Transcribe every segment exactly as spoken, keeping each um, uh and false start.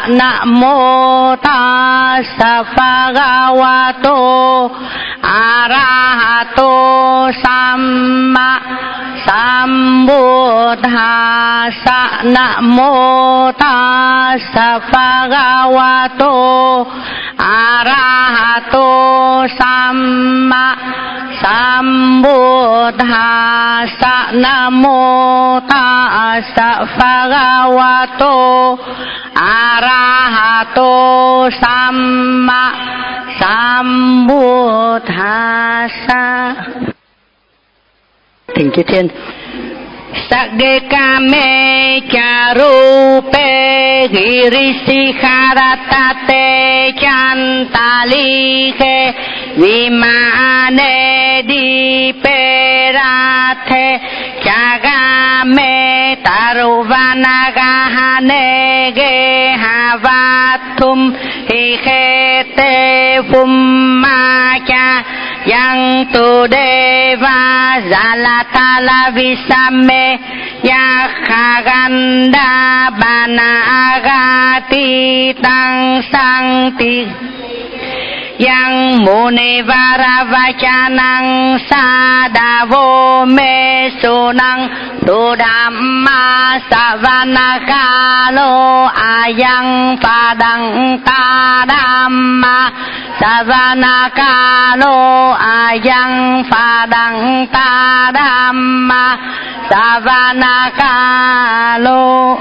Nam mô Tassa Bhagavato Arahato Samma Sambuddhassa. Nam mô Tassa Bhagavato Arahato Samma Sambuddhassa. Nam mô Tassa Bhagavato Arahato Samma Sambuddhassa. Thỉnh chư thiên. Sagekame charupe girisikharatate chantalike vimane diperathe chagame taruvanagahane gehavathum hikhete vummacha yang tu deva zalatala visame yakhaganda banagati tang sangti yang muni varavachanang sadavo me sunang tudamma savanakalo ayang padang tadamma savanakalo ayang padang tadamma savanakalo.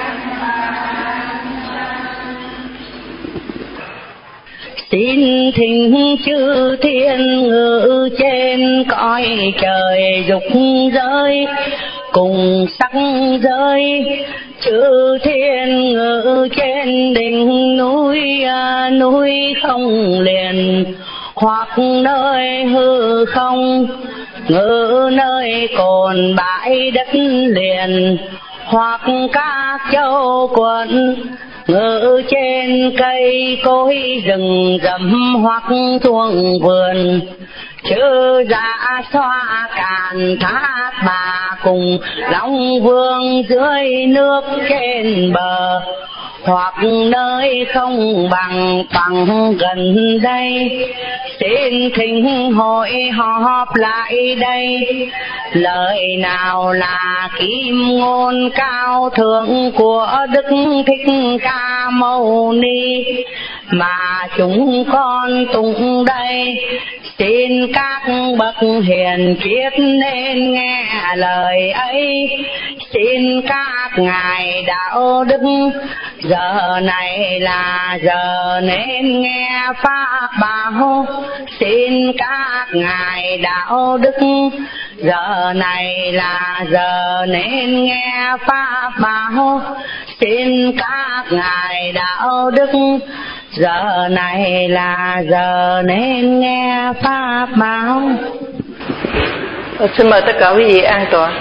Xin thỉnh chư thiên ngự trên cõi trời dục giới cùng sắc giới, chư thiên ngự trên đỉnh núi núi không liền, hoặc nơi hư không ngự nơi cồn bãi đất liền, hoặc các châu quận ngự trên cây cối rừng rậm hoặc thuồng vườn, chư dạ xoa càn thác bà cùng long vương dưới nước trên bờ, hoặc nơi không bằng bằng gần đây. Xin thỉnh hội họp lại đây, lời nào là kim ngôn cao thượng của Đức Thích Ca Mâu Ni mà chúng con tụng đây. Xin các bậc hiền triết nên nghe lời ấy, xin các ngài đạo đức giờ này là giờ nên nghe pháp bảo. Xin các ngài đạo đức giờ này là giờ nên nghe pháp bảo. Xin các ngài đạo đức giờ này là giờ nên nghe pháp bảo. Xin mời tất cả quý vị an tọa.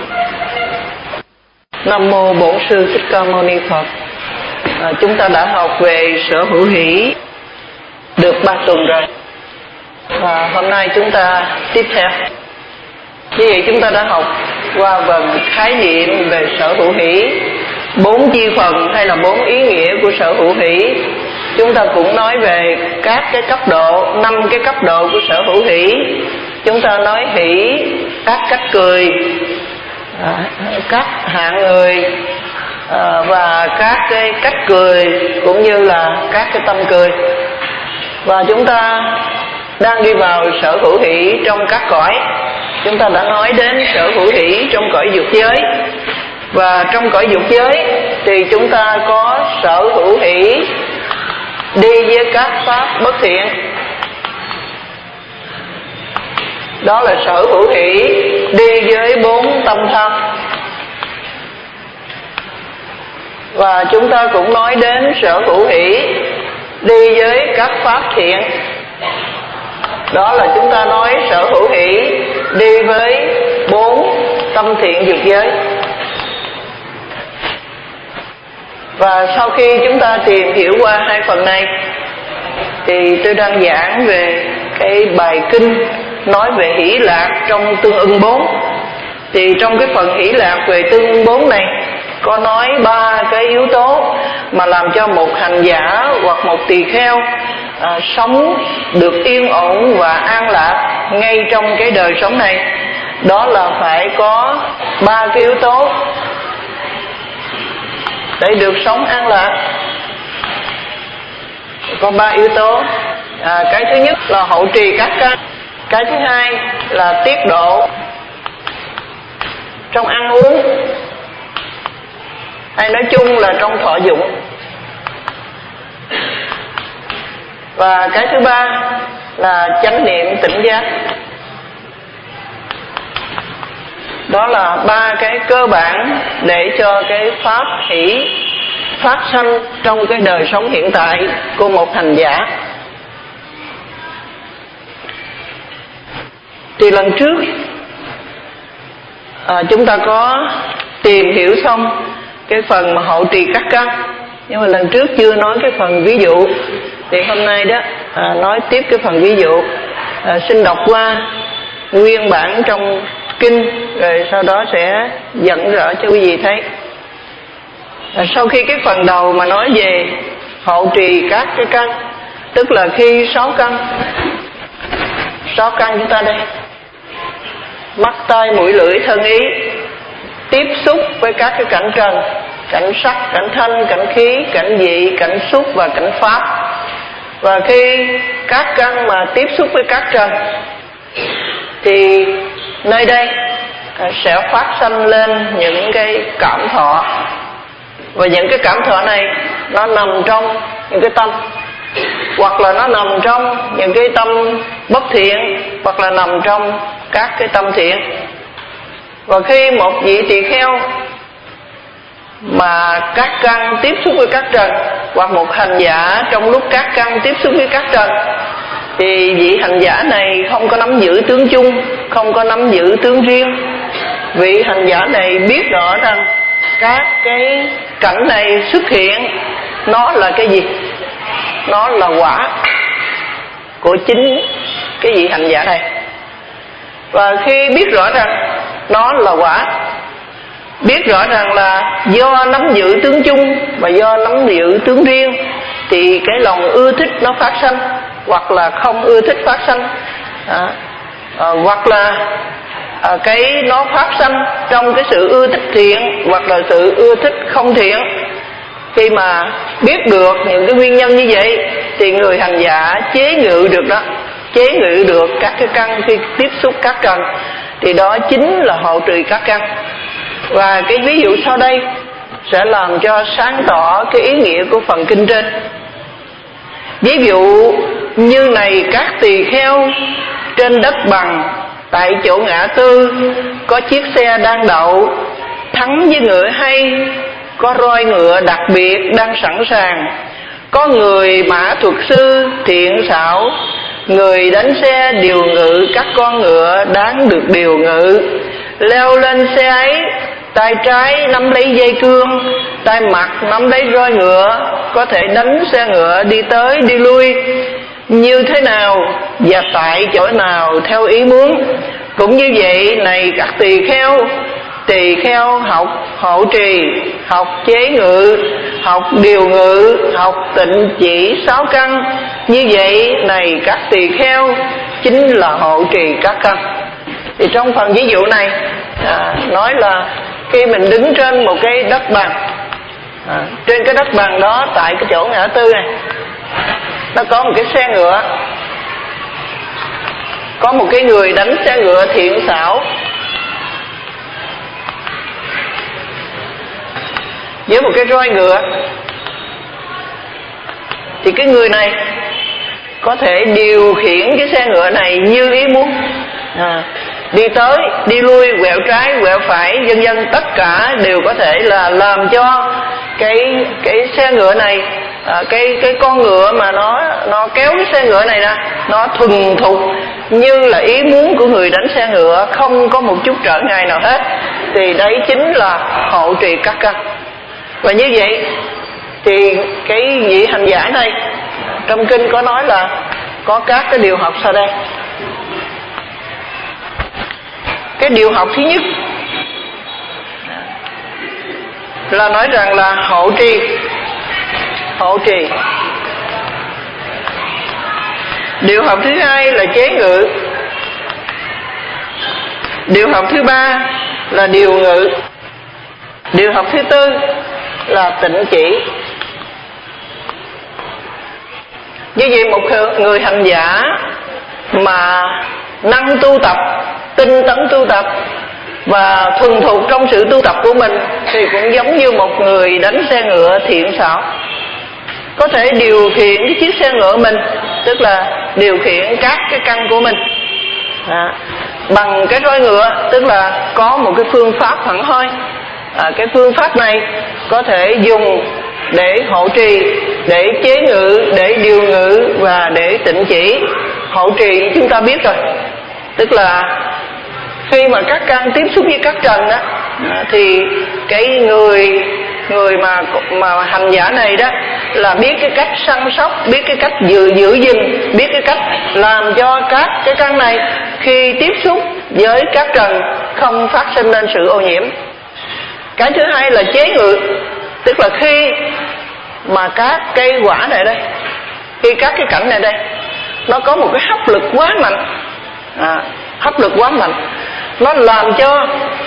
Nam mô Bổn Sư Thích Ca Mâu Ni Phật. À, chúng ta đã học về sở hữu hỷ được ba tuần rồi, và hôm nay chúng ta tiếp theo. Như vậy chúng ta đã học qua phần khái niệm về sở hữu hỷ, bốn chi phần hay là bốn ý nghĩa của sở hữu hỷ. Chúng ta cũng nói về các cái cấp độ, năm cái cấp độ của sở hữu hỷ. Chúng ta nói hỷ, các cách cười, các hạng người, và các cái cách cười cũng như là các cái tâm cười. Và chúng ta đang đi vào sở hữu hỷ trong các cõi. Chúng ta đã nói đến sở hữu hỷ trong cõi dục giới, và trong cõi dục giới thì chúng ta có sở hữu hỷ đi với các pháp bất thiện. Đó là sở hữu hỷ đi với bốn tâm tham. Và chúng ta cũng nói đến sở hữu hỷ đi với các pháp thiện. Đó là chúng ta nói sở hữu hỷ đi với bốn tâm thiện dục giới. Và sau khi chúng ta tìm hiểu qua hai phần này thì tôi đang giảng về cái bài kinh nói về hỷ lạc trong tương ưng bốn. Thì trong cái phần hỷ lạc về tương ưng bốn này có nói ba cái yếu tố mà làm cho một hành giả hoặc một tỳ kheo à, sống được yên ổn và an lạc ngay trong cái đời sống này. Đó là phải có ba cái yếu tố để được sống an lạc. Có ba yếu tố. à, Cái thứ nhất là hộ trì các căn. Cái thứ hai là tiết độ trong ăn uống, hay nói chung là trong thọ dụng. Và cái thứ ba là chánh niệm tỉnh giác. Đó là ba cái cơ bản để cho cái pháp hỷ phát sanh trong cái đời sống hiện tại của một hành giả. Thì lần trước à, chúng ta có tìm hiểu xong cái phần mà hộ trì các căn, nhưng mà lần trước chưa nói cái phần ví dụ. Thì hôm nay đó à, nói tiếp cái phần ví dụ. à, Xin đọc qua nguyên bản trong kinh, rồi sau đó sẽ dẫn rõ cho quý vị thấy. à, Sau khi cái phần đầu mà nói về hộ trì các cái căn, tức là khi sáu căn sáu căn chúng ta đây, mắt tai mũi lưỡi thân ý, tiếp xúc với các cái cảnh trần, cảnh sắc, cảnh thanh, cảnh khí, cảnh vị, cảnh xúc và cảnh pháp. Và khi các căn mà tiếp xúc với các trần thì nơi đây sẽ phát sanh lên những cái cảm thọ. Và những cái cảm thọ này nó nằm trong những cái tâm, hoặc là nó nằm trong những cái tâm bất thiện, hoặc là nằm trong các cái tâm thiện. Và khi một vị tỳ kheo mà các căn tiếp xúc với các trần, hoặc một hành giả trong lúc các căn tiếp xúc với các trần, thì vị hành giả này không có nắm giữ tướng chung, không có nắm giữ tướng riêng. Vị hành giả này biết rõ rằng các cái cảnh này xuất hiện nó là cái gì? Nó là quả của chính cái vị hành giả này. Và khi biết rõ rằng nó là quả, biết rõ rằng là do nắm giữ tướng chung và do nắm giữ tướng riêng, thì cái lòng ưa thích nó phát sanh, hoặc là không ưa thích phát sanh, à, à, hoặc là à, cái nó phát sanh trong cái sự ưa thích thiện, hoặc là sự ưa thích không thiện. Khi mà biết được những cái nguyên nhân như vậy, thì người hành giả chế ngự được đó, chế ngự được các cái căn khi tiếp xúc các trần, thì đó chính là hộ trì các căn. Và cái ví dụ sau đây sẽ làm cho sáng tỏ cái ý nghĩa của phần kinh trên. Ví dụ như này, các tỳ kheo trên đất bằng, tại chỗ ngã tư có chiếc xe đang đậu, thắng với ngựa hay, có roi ngựa đặc biệt đang sẵn sàng, có người mã thuật sư thiện xảo, người đánh xe điều ngự các con ngựa đáng được điều ngự. Leo lên xe ấy, tay trái nắm lấy dây cương, tay mặt nắm lấy roi ngựa, có thể đánh xe ngựa đi tới đi lui như thế nào và tại chỗ nào theo ý muốn. Cũng như vậy này, các tỳ kheo, tỳ kheo học hộ trì, học chế ngự, học điều ngự, học tịnh chỉ sáu căn. Như vậy này, các tỳ kheo chính là hộ trì các căn. Thì trong phần ví dụ này à, nói là khi mình đứng trên một cái đất bằng, à, trên cái đất bằng đó, tại cái chỗ ngã tư này, nó có một cái xe ngựa, có một cái người đánh xe ngựa thiện xảo, với một cái roi ngựa. Thì cái người này có thể điều khiển cái xe ngựa này như ý muốn, à, đi tới đi lui, quẹo trái quẹo phải, vân vân, tất cả đều có thể là làm cho cái cái xe ngựa này, à, cái cái con ngựa mà nó nó kéo cái xe ngựa này ra, nó thuần thục như là ý muốn của người đánh xe ngựa, không có một chút trở ngại nào hết. Thì đấy chính là hộ trì các căn. Và như vậy thì cái vị hành giả này trong kinh có nói là có các cái điều học sau đây. Cái điều học thứ nhất là nói rằng là hộ trì. Hộ trì. Điều học thứ hai là chế ngự. Điều học thứ ba là điều ngự. Điều học thứ tư là tịnh chỉ. Như vậy một người hành giả mà năng tu tập, tinh tấn tu tập và thuần thục trong sự tu tập của mình thì cũng giống như một người đánh xe ngựa thiện xảo, có thể điều khiển cái chiếc xe ngựa mình, tức là điều khiển các cái căn của mình à, bằng cái roi ngựa, tức là có một cái phương pháp hẳn hoi. À, cái phương pháp này có thể dùng để hộ trì, để chế ngự, để điều ngự và để tịnh chỉ. Hộ trì chúng ta biết rồi, tức là khi mà các căn tiếp xúc với các trần đó, thì cái người người mà mà hành giả này đó là biết cái cách săn sóc, biết cái cách giữ giữ gìn, biết cái cách làm cho các cái căn này khi tiếp xúc với các trần không phát sinh nên sự ô nhiễm. Cái thứ hai là chế ngự, tức là khi mà các cái quả này đây, khi các cái cảnh này đây nó có một cái hấp lực quá mạnh, à, hấp lực quá mạnh, nó làm cho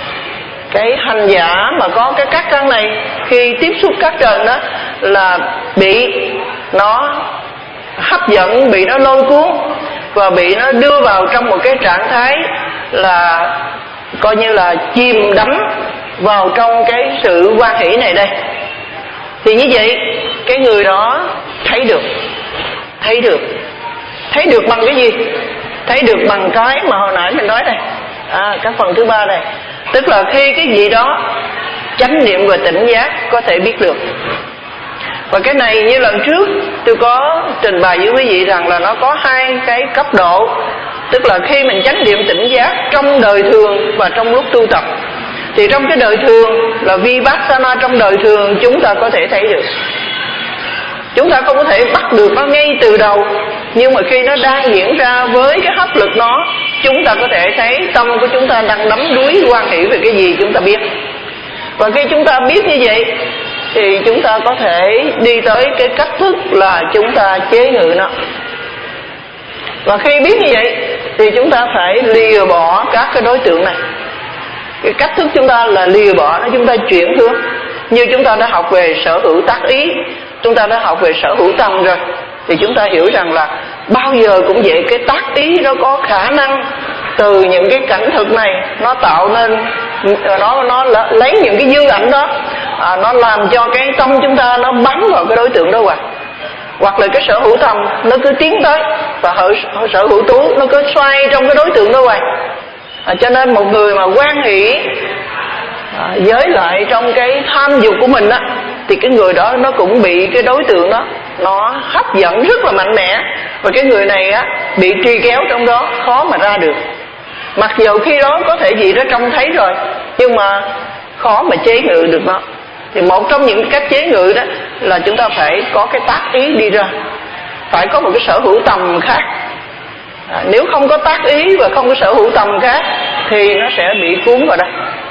cái hành giả mà có cái các căn này khi tiếp xúc các trần đó là bị nó hấp dẫn, bị nó lôi cuốn và bị nó đưa vào trong một cái trạng thái là coi như là chìm đắm vào trong cái sự hoan hỷ này đây. Thì như vậy cái người đó thấy được, thấy được, thấy được bằng cái gì? Thấy được bằng cái mà hồi nãy mình nói đây, à, cái phần thứ ba đây, tức là khi cái gì đó chánh niệm và tỉnh giác có thể biết được. Và cái này như lần trước tôi có trình bày với quý vị rằng là nó có hai cái cấp độ, tức là khi mình chánh niệm tỉnh giác trong đời thường và trong lúc tu tập. Thì trong cái đời thường là Vipassana, trong đời thường chúng ta có thể thấy được, chúng ta không có thể bắt được nó ngay từ đầu, nhưng mà khi nó đang diễn ra với cái hấp lực nó, chúng ta có thể thấy tâm của chúng ta đang đắm đuối hoan hỷ về cái gì chúng ta biết. Và khi chúng ta biết như vậy thì chúng ta có thể đi tới cái cách thức là chúng ta chế ngự nó. Và khi biết như vậy thì chúng ta phải lìa bỏ các cái đối tượng này. Cái cách thức chúng ta là lìa bỏ nó, chúng ta chuyển hướng. Như chúng ta đã học về sở hữu tác ý, chúng ta đã học về sở hữu tâm rồi, thì chúng ta hiểu rằng là bao giờ cũng vậy, cái tác ý nó có khả năng từ những cái cảnh thực này nó tạo nên, nó nó lấy những cái dư ảnh đó, à, nó làm cho cái tâm chúng ta nó bắn vào cái đối tượng đó hoài. Hoặc là cái sở hữu tâm nó cứ tiến tới, và sở hữu tú nó cứ xoay trong cái đối tượng đó hoài. À, cho nên một người mà hoan hỷ à, với lại trong cái tham dục của mình á, thì cái người đó nó cũng bị cái đối tượng đó nó hấp dẫn rất là mạnh mẽ, và cái người này á bị truy kéo trong đó khó mà ra được. Mặc dù khi đó có thể gì đó trông thấy rồi, nhưng mà khó mà chế ngự được nó. Thì một trong những cách chế ngự đó là chúng ta phải có cái tác ý đi ra, phải có một cái sở hữu tầm khác. À, nếu không có tác ý và không có sở hữu tầm khác thì nó sẽ bị cuốn vào đây,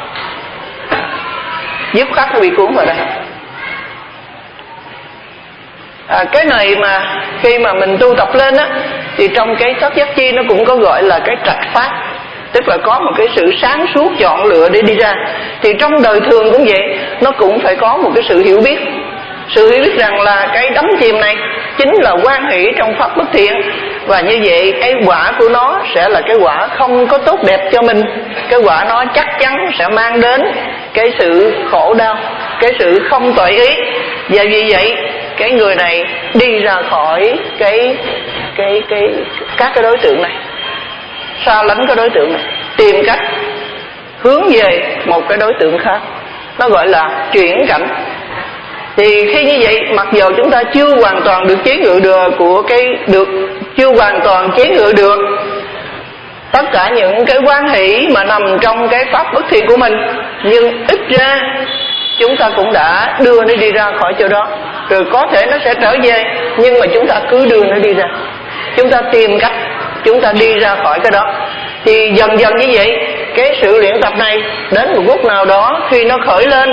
giúp khắc nó bị cuốn vào đây. À, cái này mà khi mà mình tu tập lên á, thì trong cái thất giác chi nó cũng có gọi là cái trạch pháp, tức là có một cái sự sáng suốt chọn lựa để đi ra. Thì trong đời thường cũng vậy, nó cũng phải có một cái sự hiểu biết, sự hiểu biết rằng là cái đắm chìm này chính là hoan hỷ trong pháp bất thiện, và như vậy cái quả của nó sẽ là cái quả không có tốt đẹp cho mình. Cái quả nó chắc chắn sẽ mang đến cái sự khổ đau, cái sự không tội ý. Và vì vậy cái người này đi ra khỏi cái cái cái các cái đối tượng này, xa lánh cái đối tượng này, tìm cách hướng về một cái đối tượng khác, nó gọi là chuyển cảnh. Thì khi như vậy, mặc dù chúng ta chưa hoàn toàn được chế ngự được của cái được chưa hoàn toàn chế ngự được tất cả những cái hoan hỷ mà nằm trong cái pháp bất thiện của mình, nhưng ít ra chúng ta cũng đã đưa nó đi ra khỏi chỗ đó. Rồi có thể nó sẽ trở về, nhưng mà chúng ta cứ đưa nó đi ra, chúng ta tìm cách chúng ta đi ra khỏi cái đó. Thì dần dần như vậy, cái sự luyện tập này đến một lúc nào đó khi nó khởi lên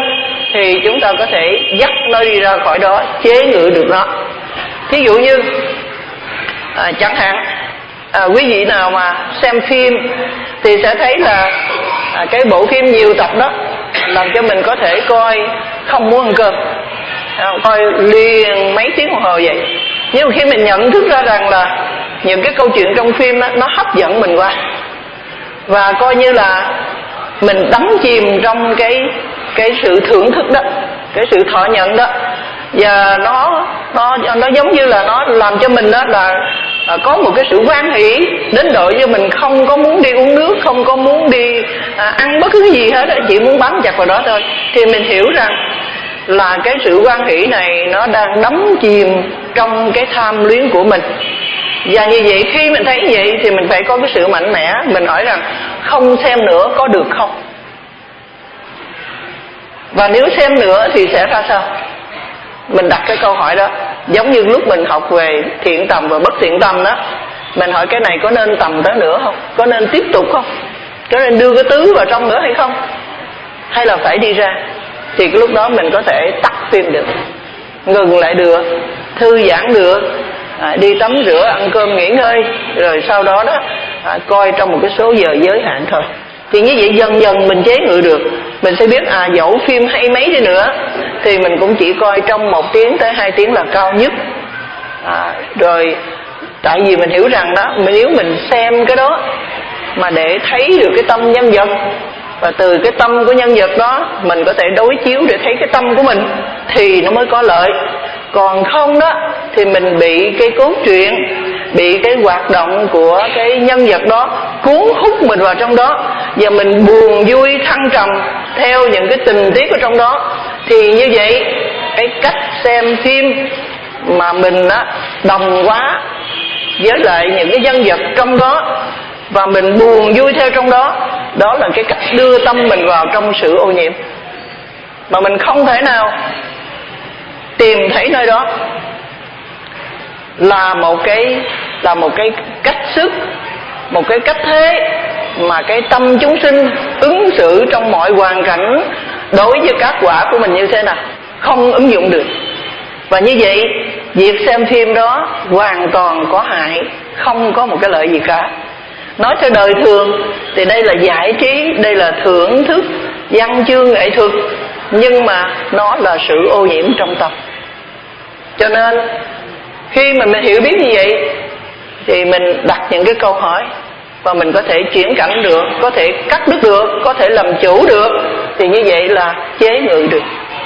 thì chúng ta có thể dắt nó đi ra khỏi đó, chế ngự được nó. Thí dụ như à, chẳng hạn à, quý vị nào mà xem phim thì sẽ thấy là à, cái bộ phim nhiều tập đó làm cho mình có thể coi không muốn ăn cơm, à, coi liền mấy tiếng đồng hồ vậy. Nhưng mà khi mình nhận thức ra rằng là những cái câu chuyện trong phim đó, nó hấp dẫn mình quá, và coi như là mình đắm chìm trong cái cái sự thưởng thức đó, cái sự thọ nhận đó, và nó nó nó giống như là nó làm cho mình đó là à, có một cái sự hoan hỷ đến độ như mình không có muốn đi uống nước, không có muốn đi à, ăn bất cứ cái gì hết, chỉ muốn bám chặt vào đó thôi. Thì mình hiểu rằng là cái sự hoan hỷ này nó đang đắm chìm trong cái tham luyến của mình. Và như vậy khi mình thấy vậy thì mình phải có cái sự mạnh mẽ. Mình hỏi rằng không xem nữa có được không? Và nếu xem nữa thì sẽ ra sao? Mình đặt cái câu hỏi đó. Giống như lúc mình học về thiện tầm và bất thiện tầm đó, mình hỏi cái này có nên tầm tới nữa không? Có nên tiếp tục không? Có nên đưa cái tứ vào trong nữa hay không? Hay là phải đi ra? Thì cái lúc đó mình có thể tắt phim được, ngừng lại được, thư giãn được, à, đi tắm rửa, ăn cơm, nghỉ ngơi, rồi sau đó đó à, coi trong một cái số giờ giới hạn thôi. Thì như vậy dần dần mình chế ngự được. Mình sẽ biết à dẫu phim hay mấy đi nữa thì mình cũng chỉ coi trong một tiếng tới hai tiếng là cao nhất. à, Rồi tại vì mình hiểu rằng đó, nếu mình xem cái đó mà để thấy được cái tâm nhân vật, và từ cái tâm của nhân vật đó mình có thể đối chiếu để thấy cái tâm của mình, thì nó mới có lợi. Còn không đó thì mình bị cái cốt truyện, bị cái hoạt động của cái nhân vật đó cuốn hút mình vào trong đó, và mình buồn vui thăng trầm theo những cái tình tiết ở trong đó. Thì như vậy cái cách xem phim mà mình á đồng quá với lại những cái nhân vật trong đó, và mình buồn vui theo trong đó, đó là cái cách đưa tâm mình vào trong sự ô nhiễm, mà mình không thể nào tìm thấy nơi đó. Là một cái là một cái cách sức, một cái cách thế mà cái tâm chúng sinh ứng xử trong mọi hoàn cảnh đối với các quả của mình như thế nào, không ứng dụng được. Và như vậy việc xem phim đó hoàn toàn có hại, không có một cái lợi gì cả. Nói theo đời thường thì đây là giải trí, đây là thưởng thức văn chương nghệ thuật, nhưng mà nó là sự ô nhiễm trong tâm. Cho nên khi mà mình hiểu biết như vậy thì mình đặt những cái câu hỏi, và mình có thể chuyển cảnh được, có thể cắt đứt được, có thể làm chủ được, thì như vậy là chế ngự được.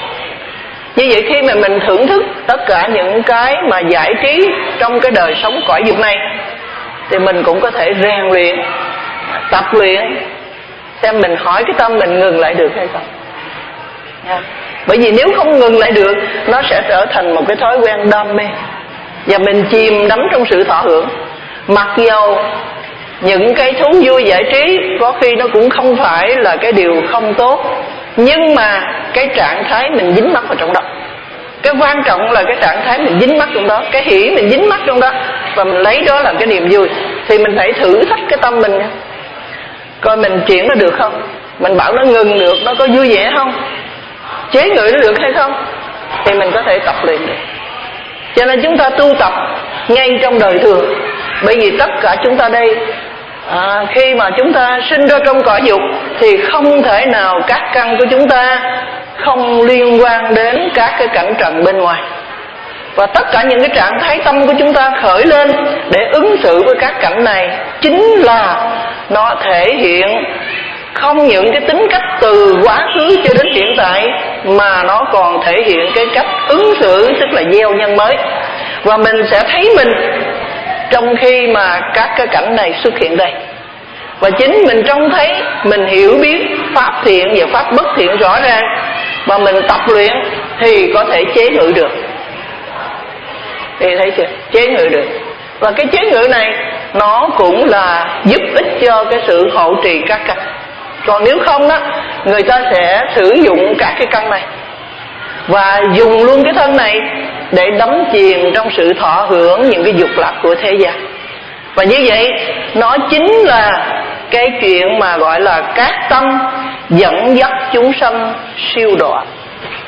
Như vậy khi mà mình thưởng thức tất cả những cái mà giải trí trong cái đời sống cõi dục này, thì mình cũng có thể rèn luyện, tập luyện, xem mình hỏi cái tâm mình ngừng lại được hay không. Yeah. Bởi vì nếu không ngừng lại được, nó sẽ trở thành một cái thói quen đam mê, và mình chìm đắm trong sự thọ hưởng. Mặc dầu những cái thú vui giải trí có khi nó cũng không phải là cái điều không tốt, nhưng mà cái trạng thái mình dính mắc vào trong đó. Cái quan trọng là cái trạng thái mình dính mắc trong đó, cái hỷ mình dính mắc trong đó, và mình lấy đó làm cái niềm vui. Thì mình phải thử thách cái tâm mình, coi mình chuyển nó được không. Mình bảo nó ngừng được, nó có vui vẻ không, chế ngự nó được hay không, thì mình có thể tập luyện được. Cho nên chúng ta tu tập ngay trong đời thường. Bởi vì tất cả chúng ta đây à, khi mà chúng ta sinh ra trong cõi dục thì không thể nào các căn của chúng ta không liên quan đến các cái cảnh trần bên ngoài. Và tất cả những cái trạng thái tâm của chúng ta khởi lên để ứng xử với các cảnh này chính là nó thể hiện không những cái tính cách từ quá khứ cho đến hiện tại, mà nó còn thể hiện cái cách ứng xử, tức là gieo nhân mới. Và mình sẽ thấy mình trong khi mà các cái cảnh này xuất hiện đây. Và chính mình trông thấy, mình hiểu biết pháp thiện và pháp bất thiện rõ ràng, và mình tập luyện thì có thể chế ngự được. Thì thấy chưa? Chế ngự được. Và cái chế ngự này nó cũng là giúp ích cho cái sự hộ trì các căn. Còn nếu không đó, người ta sẽ sử dụng các cái căn này và dùng luôn cái thân này để đắm chìm trong sự thọ hưởng những cái dục lạc của thế gian. Và như vậy nó chính là cái chuyện mà gọi là các tâm dẫn dắt chúng sanh siêu độ.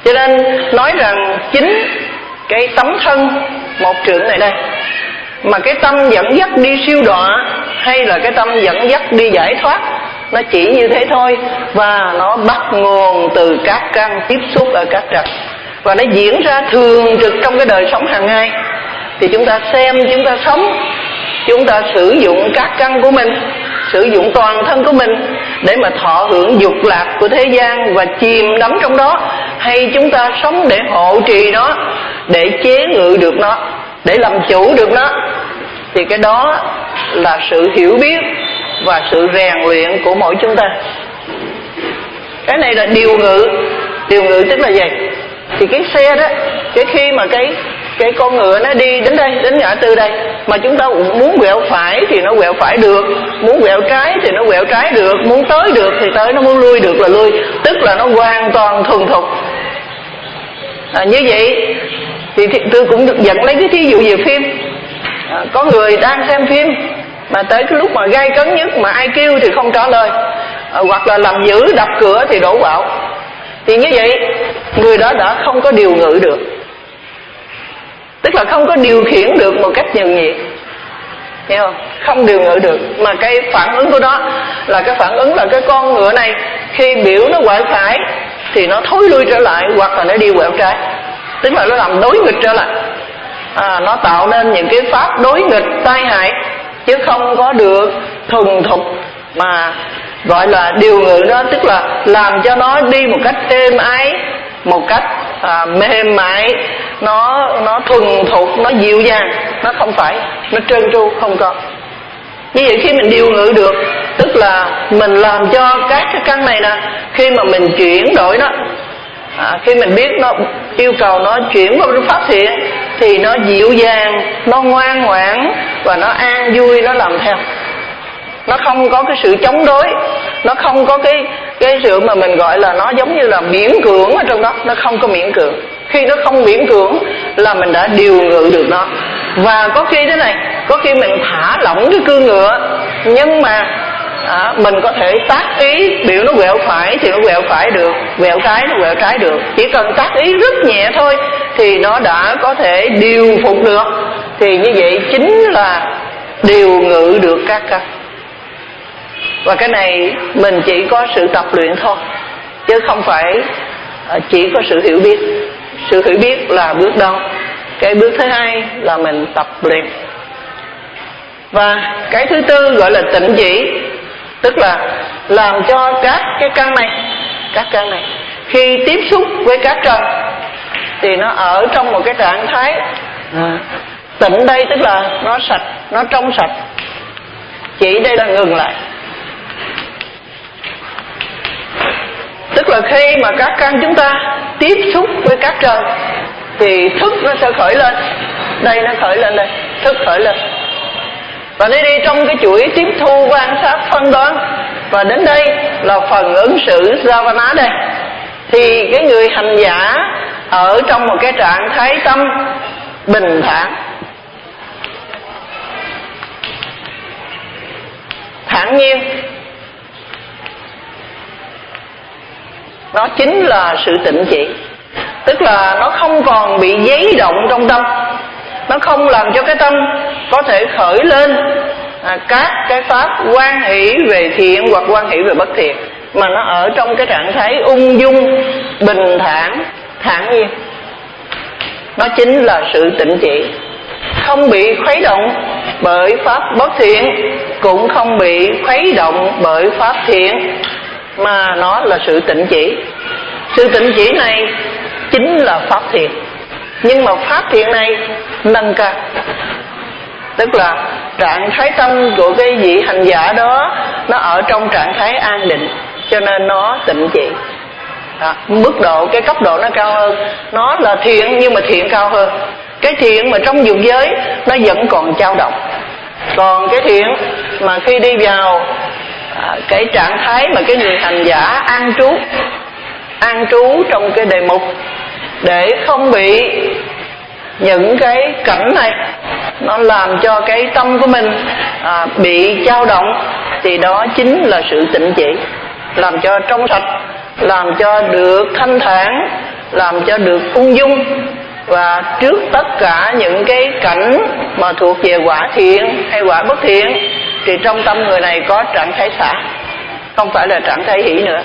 Cho nên nói rằng chính cái tấm thân một trượng này đây, mà cái tâm dẫn dắt đi siêu đọa hay là cái tâm dẫn dắt đi giải thoát, nó chỉ như thế thôi. Và nó bắt nguồn từ các căn tiếp xúc ở các trần, và nó diễn ra thường trực trong cái đời sống hàng ngày. Thì chúng ta xem, chúng ta sống, chúng ta sử dụng các căn của mình, sử dụng toàn thân của mình để mà thọ hưởng dục lạc của thế gian và chìm đắm trong đó, hay chúng ta sống để hộ trì nó, để chế ngự được nó, để làm chủ được nó, thì cái đó là sự hiểu biết và sự rèn luyện của mỗi chúng ta. Cái này là điều ngự. Điều ngự tức là gì? Thì cái xe đó, cái khi mà cái cái con ngựa nó đi đến đây, đến ngã tư đây, mà chúng ta muốn quẹo phải thì nó quẹo phải được, muốn quẹo trái thì nó quẹo trái được, muốn tới được thì tới, nó muốn lui được là lui. Tức là nó hoàn toàn thuần thục. À, như vậy thì tôi cũng được dẫn lấy cái thí dụ về phim. À, có người đang xem phim mà tới cái lúc mà gai cấn nhất mà ai kêu thì không trả lời, à, hoặc là làm dữ đập cửa thì đổ bạo. Thì như vậy người đó đã không có điều ngự được, tức là không có điều khiển được một cách nhường nhịn, hiểu không? Không điều ngự được. Mà cái phản ứng của nó là cái phản ứng là cái con ngựa này khi biểu nó quẹo phải thì nó thối lui trở lại, hoặc là nó đi quẹo trái, tức là nó làm đối nghịch trở lại. À, nó tạo nên những cái pháp đối nghịch tai hại, chứ không có được thuần thục mà gọi là điều ngự nó, tức là làm cho nó đi một cách êm ái, một cách à, mềm mại, nó nó thuần thục, nó dịu dàng, nó không phải nó trơn tru, không có. Như vậy khi mình điều ngự được, tức là mình làm cho các cái căn này nè, khi mà mình chuyển đổi nó, à, khi mình biết nó yêu cầu nó chuyển vào pháp thiện thì nó dịu dàng, nó ngoan ngoãn và nó an vui, nó làm theo. Nó không có cái sự chống đối, nó không có cái cái sự mà mình gọi là nó giống như là miễn cưỡng ở trong đó, nó không có miễn cưỡng. Khi nó không miễn cưỡng là mình đã điều ngự được nó. Và có khi thế này, có khi mình thả lỏng cái cương ngựa, nhưng mà à, mình có thể tác ý, biểu nó quẹo phải thì nó quẹo phải được, quẹo trái nó quẹo trái được. Chỉ cần tác ý rất nhẹ thôi thì nó đã có thể điều phục được. Thì như vậy chính là điều ngự được các căn. Và cái này mình chỉ có sự tập luyện thôi, chứ không phải chỉ có sự hiểu biết. Sự hiểu biết là bước đầu. Cái bước thứ hai là mình tập luyện. Và cái thứ tư gọi là tịnh chỉ, tức là làm cho các cái căn này, các căn này khi tiếp xúc với các trần thì nó ở trong một cái trạng thái à, tịnh. Đây tức là nó sạch, nó trong sạch. Chỉ đây là ngừng lại. Tức là khi mà các căn chúng ta tiếp xúc với các trần thì thức nó sẽ khởi lên. Đây nó khởi lên đây, thức khởi lên. Và nó đi trong cái chuỗi tiếp thu, quan sát, phân đoán. Và đến đây là phần ứng xử Javana đây. Thì cái người hành giả ở trong một cái trạng thái tâm bình thản, thản nhiên, nó chính là sự tịnh chỉ. Tức là nó không còn bị giấy động trong tâm, nó không làm cho cái tâm có thể khởi lên à, các cái pháp quan hỷ về thiện hoặc quan hỷ về bất thiện, mà nó ở trong cái trạng thái ung dung, bình thản, thản nhiên. Nó chính là sự tịnh chỉ, không bị khuấy động bởi pháp bất thiện, cũng không bị khuấy động bởi pháp thiện, mà nó là sự tịnh chỉ. Sự tịnh chỉ này chính là pháp thiện, nhưng mà pháp thiện này nâng cao, tức là trạng thái tâm của cái vị hành giả đó nó ở trong trạng thái an định, cho nên nó tịnh chỉ. Đó, mức độ, cái cấp độ nó cao hơn. Nó là thiện nhưng mà thiện cao hơn. Cái thiện mà trong dục giới nó vẫn còn dao động. Còn cái thiện mà khi đi vào à, cái trạng thái mà cái người hành giả an trú, an trú trong cái đề mục để không bị những cái cảnh này nó làm cho cái tâm của mình à, bị dao động, thì đó chính là sự tịnh chỉ, làm cho trong sạch, làm cho được thanh thản, làm cho được ung dung, và trước tất cả những cái cảnh mà thuộc về quả thiện hay quả bất thiện thì trong tâm người này có trạng thái xả, không phải là trạng thái hỷ nữa.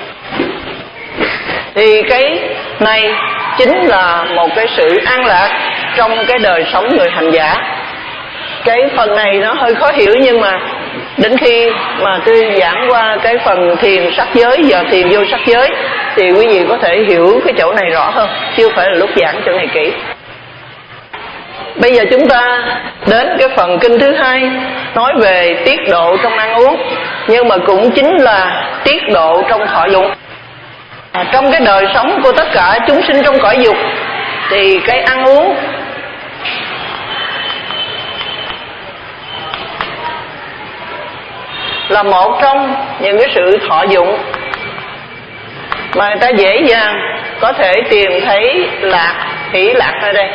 Thì cái này chính là một cái sự an lạc trong cái đời sống người hành giả. Cái phần này nó hơi khó hiểu, nhưng mà đến khi mà tôi giảng qua cái phần thiền sắc giới và thiền vô sắc giới thì quý vị có thể hiểu cái chỗ này rõ hơn, chưa phải là lúc giảng chỗ này kỹ. Bây giờ chúng ta đến cái phần kinh thứ hai, nói về tiết độ trong ăn uống, nhưng mà cũng chính là tiết độ trong thọ dụng. À, trong cái đời sống của tất cả chúng sinh trong cõi dục thì cái ăn uống là một trong những cái sự thọ dụng mà người ta dễ dàng có thể tìm thấy lạc, hỷ lạc ở đây.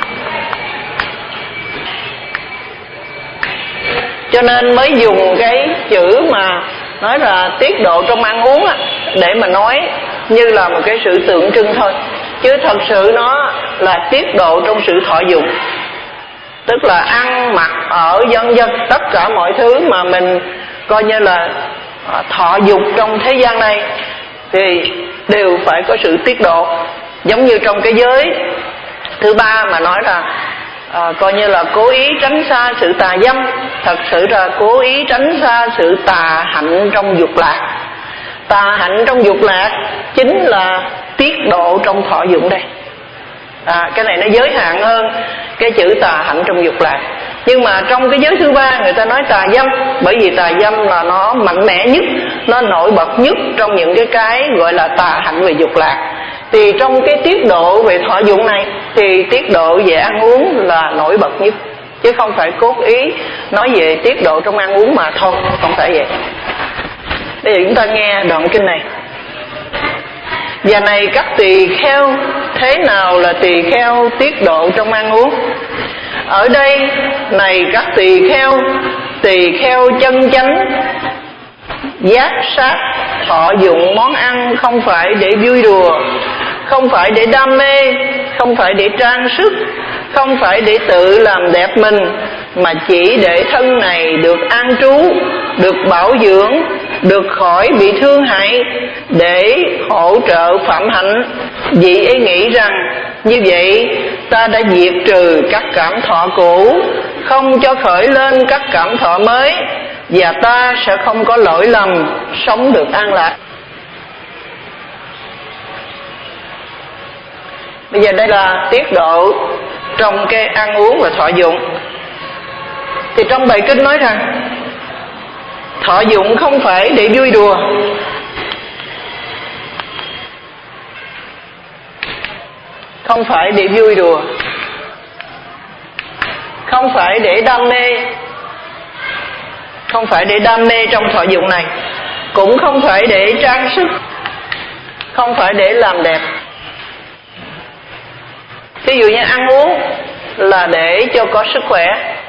Cho nên mới dùng cái chữ mà nói là tiết độ trong ăn uống á, để mà nói như là một cái sự tượng trưng thôi, chứ thật sự nó là tiết độ trong sự thọ dụng, tức là ăn mặc ở vân vân, tất cả mọi thứ mà mình coi như là thọ dụng trong thế gian này thì đều phải có sự tiết độ. Giống như trong cái giới thứ ba mà nói là à, coi như là cố ý tránh xa sự tà dâm, thật sự là cố ý tránh xa sự tà hạnh trong dục lạc. Tà hạnh trong dục lạc chính là tiết độ trong thọ dụng đây. À, cái này nó giới hạn hơn cái chữ tà hạnh trong dục lạc. Nhưng mà trong cái giới thứ ba người ta nói tà dâm, bởi vì tà dâm là nó mạnh mẽ nhất, nó nổi bật nhất trong những cái cái gọi là tà hạnh về dục lạc. Thì trong cái tiết độ về thọ dụng này thì tiết độ về ăn uống là nổi bật nhất, chứ không phải cốt ý nói về tiết độ trong ăn uống mà thôi, không phải vậy. Bây giờ chúng ta nghe đoạn kinh này. Và này các tỳ kheo, thế nào là tỳ kheo tiết độ trong ăn uống? Ở đây này các tỳ kheo, tỳ kheo chân chánh giác sát thọ dụng món ăn không phải để vui đùa, không phải để đam mê, không phải để trang sức, không phải để tự làm đẹp mình, mà chỉ để thân này được an trú, được bảo dưỡng, được khỏi bị thương hại, để hỗ trợ phạm hạnh. Vị ấy nghĩ rằng như vậy ta đã diệt trừ các cảm thọ cũ, không cho khởi lên các cảm thọ mới, và ta sẽ không có lỗi lầm, sống được an lạc. Bây giờ đây là tiết độ trong cái ăn uống và thọ dụng. Thì trong bài kinh nói rằng thọ dụng không phải để vui đùa, không phải để vui đùa, không phải để đam mê, không phải để đam mê trong thọ dụng này, cũng không phải để trang sức, không phải để làm đẹp. Ví dụ như ăn uống là để cho có sức khỏe,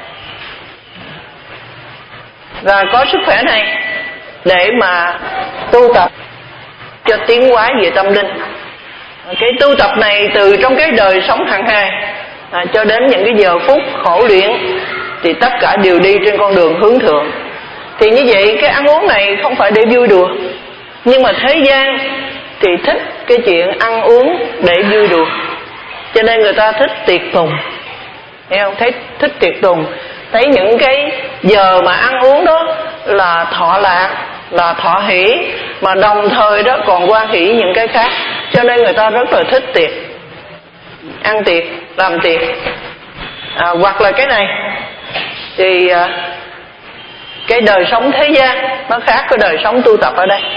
và có sức khỏe này để mà tu tập cho tiến hóa về tâm linh. Cái tu tập này từ trong cái đời sống hàng ngày à, cho đến những cái giờ phút khổ luyện thì tất cả đều đi trên con đường hướng thượng. Thì như vậy cái ăn uống này không phải để vui đùa, nhưng mà thế gian thì thích cái chuyện ăn uống để vui đùa, cho nên người ta thích tiệc tùng, hiểu không? Thấy thích tiệc tùng, thấy những cái giờ mà ăn uống đó là thọ lạc, là thọ hỷ, mà đồng thời đó còn hoan hỷ những cái khác, cho nên người ta rất là thích tiệc, ăn tiệc, làm tiệc. À, hoặc là cái này thì à, cái đời sống thế gian nó khác với đời sống tu tập ở đây.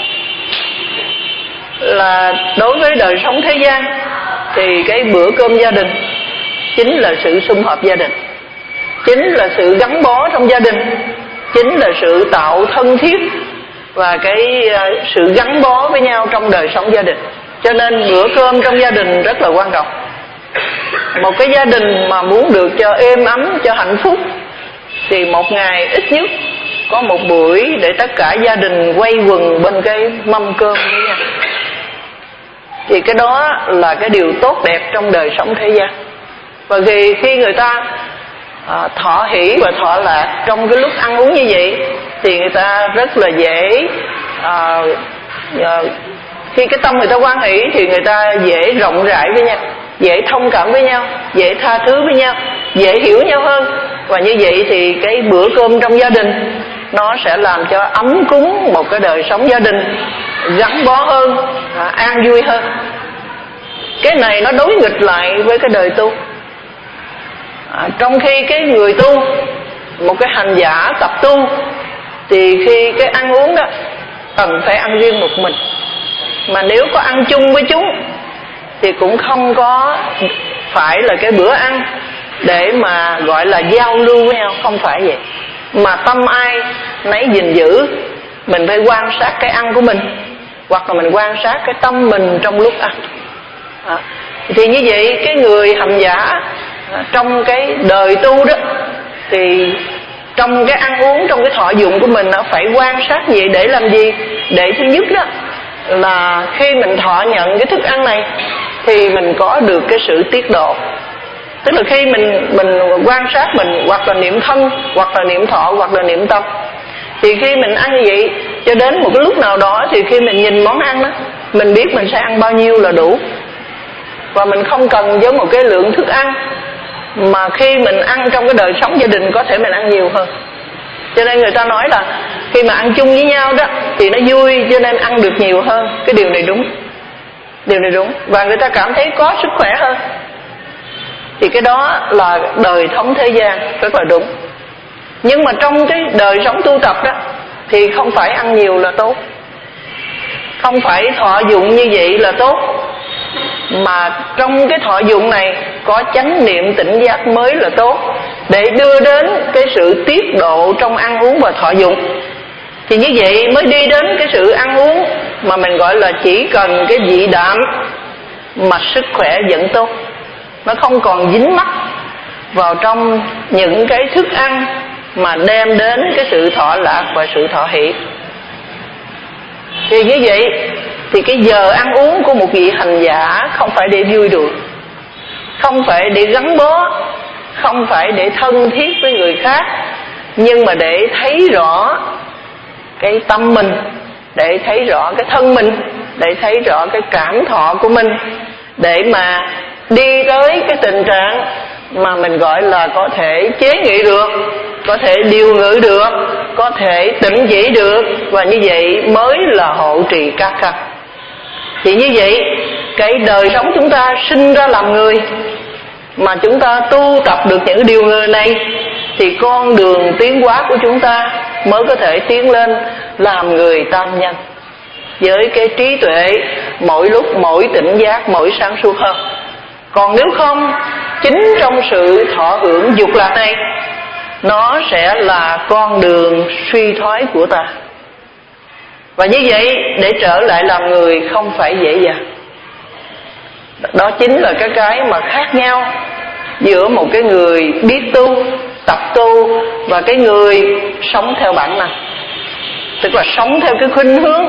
Là đối với đời sống thế gian thì cái bữa cơm gia đình chính là sự sum họp gia đình, chính là sự gắn bó trong gia đình, chính là sự tạo thân thiết và cái sự gắn bó với nhau trong đời sống gia đình. Cho nên bữa cơm trong gia đình rất là quan trọng. Một cái gia đình mà muốn được cho êm ấm, cho hạnh phúc thì một ngày ít nhất có một buổi để tất cả gia đình quay quần bên cái mâm cơm với nhau. thì cái đó là cái điều tốt đẹp trong đời sống thế gian. Và khi, khi người ta à, thọ hỷ và thọ lạc trong cái lúc ăn uống như vậy thì người ta rất là dễ à, à, khi cái tâm người ta hoan hỷ thì người ta dễ rộng rãi với nhau, dễ thông cảm với nhau, dễ tha thứ với nhau, dễ hiểu nhau hơn. Và như vậy thì cái bữa cơm trong gia đình nó sẽ làm cho ấm cúng một cái đời sống gia đình gắn bó hơn, à, an vui hơn. Cái này nó đối nghịch lại với cái đời tu. À, trong khi cái người tu, một cái hành giả tập tu, thì khi cái ăn uống đó cần phải ăn riêng một mình. Mà nếu có ăn chung với chúng thì cũng không có phải là cái bữa ăn để mà gọi là giao lưu với nhau, không phải vậy. Mà tâm ai nấy gìn giữ. Mình phải quan sát cái ăn của mình, hoặc là mình quan sát cái tâm mình trong lúc ăn. À, thì như vậy cái người hành giả à, trong cái đời tu đó, thì trong cái ăn uống, trong cái thọ dụng của mình nó phải quan sát vậy để làm gì? Để thứ nhất đó là khi mình thọ nhận cái thức ăn này thì mình có được cái sự tiết độ. Tức là khi mình mình quan sát mình, hoặc là niệm thân, hoặc là niệm thọ, hoặc là niệm tâm, thì khi mình ăn như vậy cho đến một cái lúc nào đó thì khi mình nhìn món ăn đó, mình biết mình sẽ ăn bao nhiêu là đủ. Và mình không cần với một cái lượng thức ăn mà khi mình ăn trong cái đời sống gia đình có thể mình ăn nhiều hơn. Cho nên người ta nói là khi mà ăn chung với nhau đó thì nó vui, cho nên ăn được nhiều hơn. Cái điều này đúng, điều này đúng. Và người ta cảm thấy có sức khỏe hơn. Thì cái đó là đời thống thế gian, rất là đúng. Nhưng mà trong cái đời sống tu tập đó thì không phải ăn nhiều là tốt, không phải thọ dụng như vậy là tốt. Mà trong cái thọ dụng này có chánh niệm tỉnh giác mới là tốt, để đưa đến cái sự tiết độ trong ăn uống và thọ dụng. Thì như vậy mới đi đến cái sự ăn uống mà mình gọi là chỉ cần cái vị đạm mà sức khỏe vẫn tốt. Nó không còn dính mắc vào trong những cái thức ăn mà đem đến cái sự thọ lạc và sự thọ hỷ. Thì như vậy thì cái giờ ăn uống của một vị hành giả không phải để vui đùa, không phải để gắn bó, không phải để thân thiết với người khác, nhưng mà để thấy rõ cái tâm mình, để thấy rõ cái thân mình, để thấy rõ cái cảm thọ của mình, để mà đi tới cái tình trạng mà mình gọi là có thể chế nghị được, có thể điều ngự được, có thể tịnh chỉ được. Và như vậy mới là hộ trì các căn. Thì như vậy cái đời sống chúng ta sinh ra làm người, mà chúng ta tu tập được những điều ngự này, thì con đường tiến hóa của chúng ta mới có thể tiến lên làm người tam nhân, với cái trí tuệ mỗi lúc mỗi tỉnh giác, mỗi sáng suốt hơn. Còn nếu không, chính trong sự thọ hưởng dục lạc này, nó sẽ là con đường suy thoái của ta. Và như vậy để trở lại làm người không phải dễ dàng. Đó chính là cái cái mà khác nhau giữa một cái người biết tu, tập tu, và cái người sống theo bản năng. Tức là sống theo cái khuynh hướng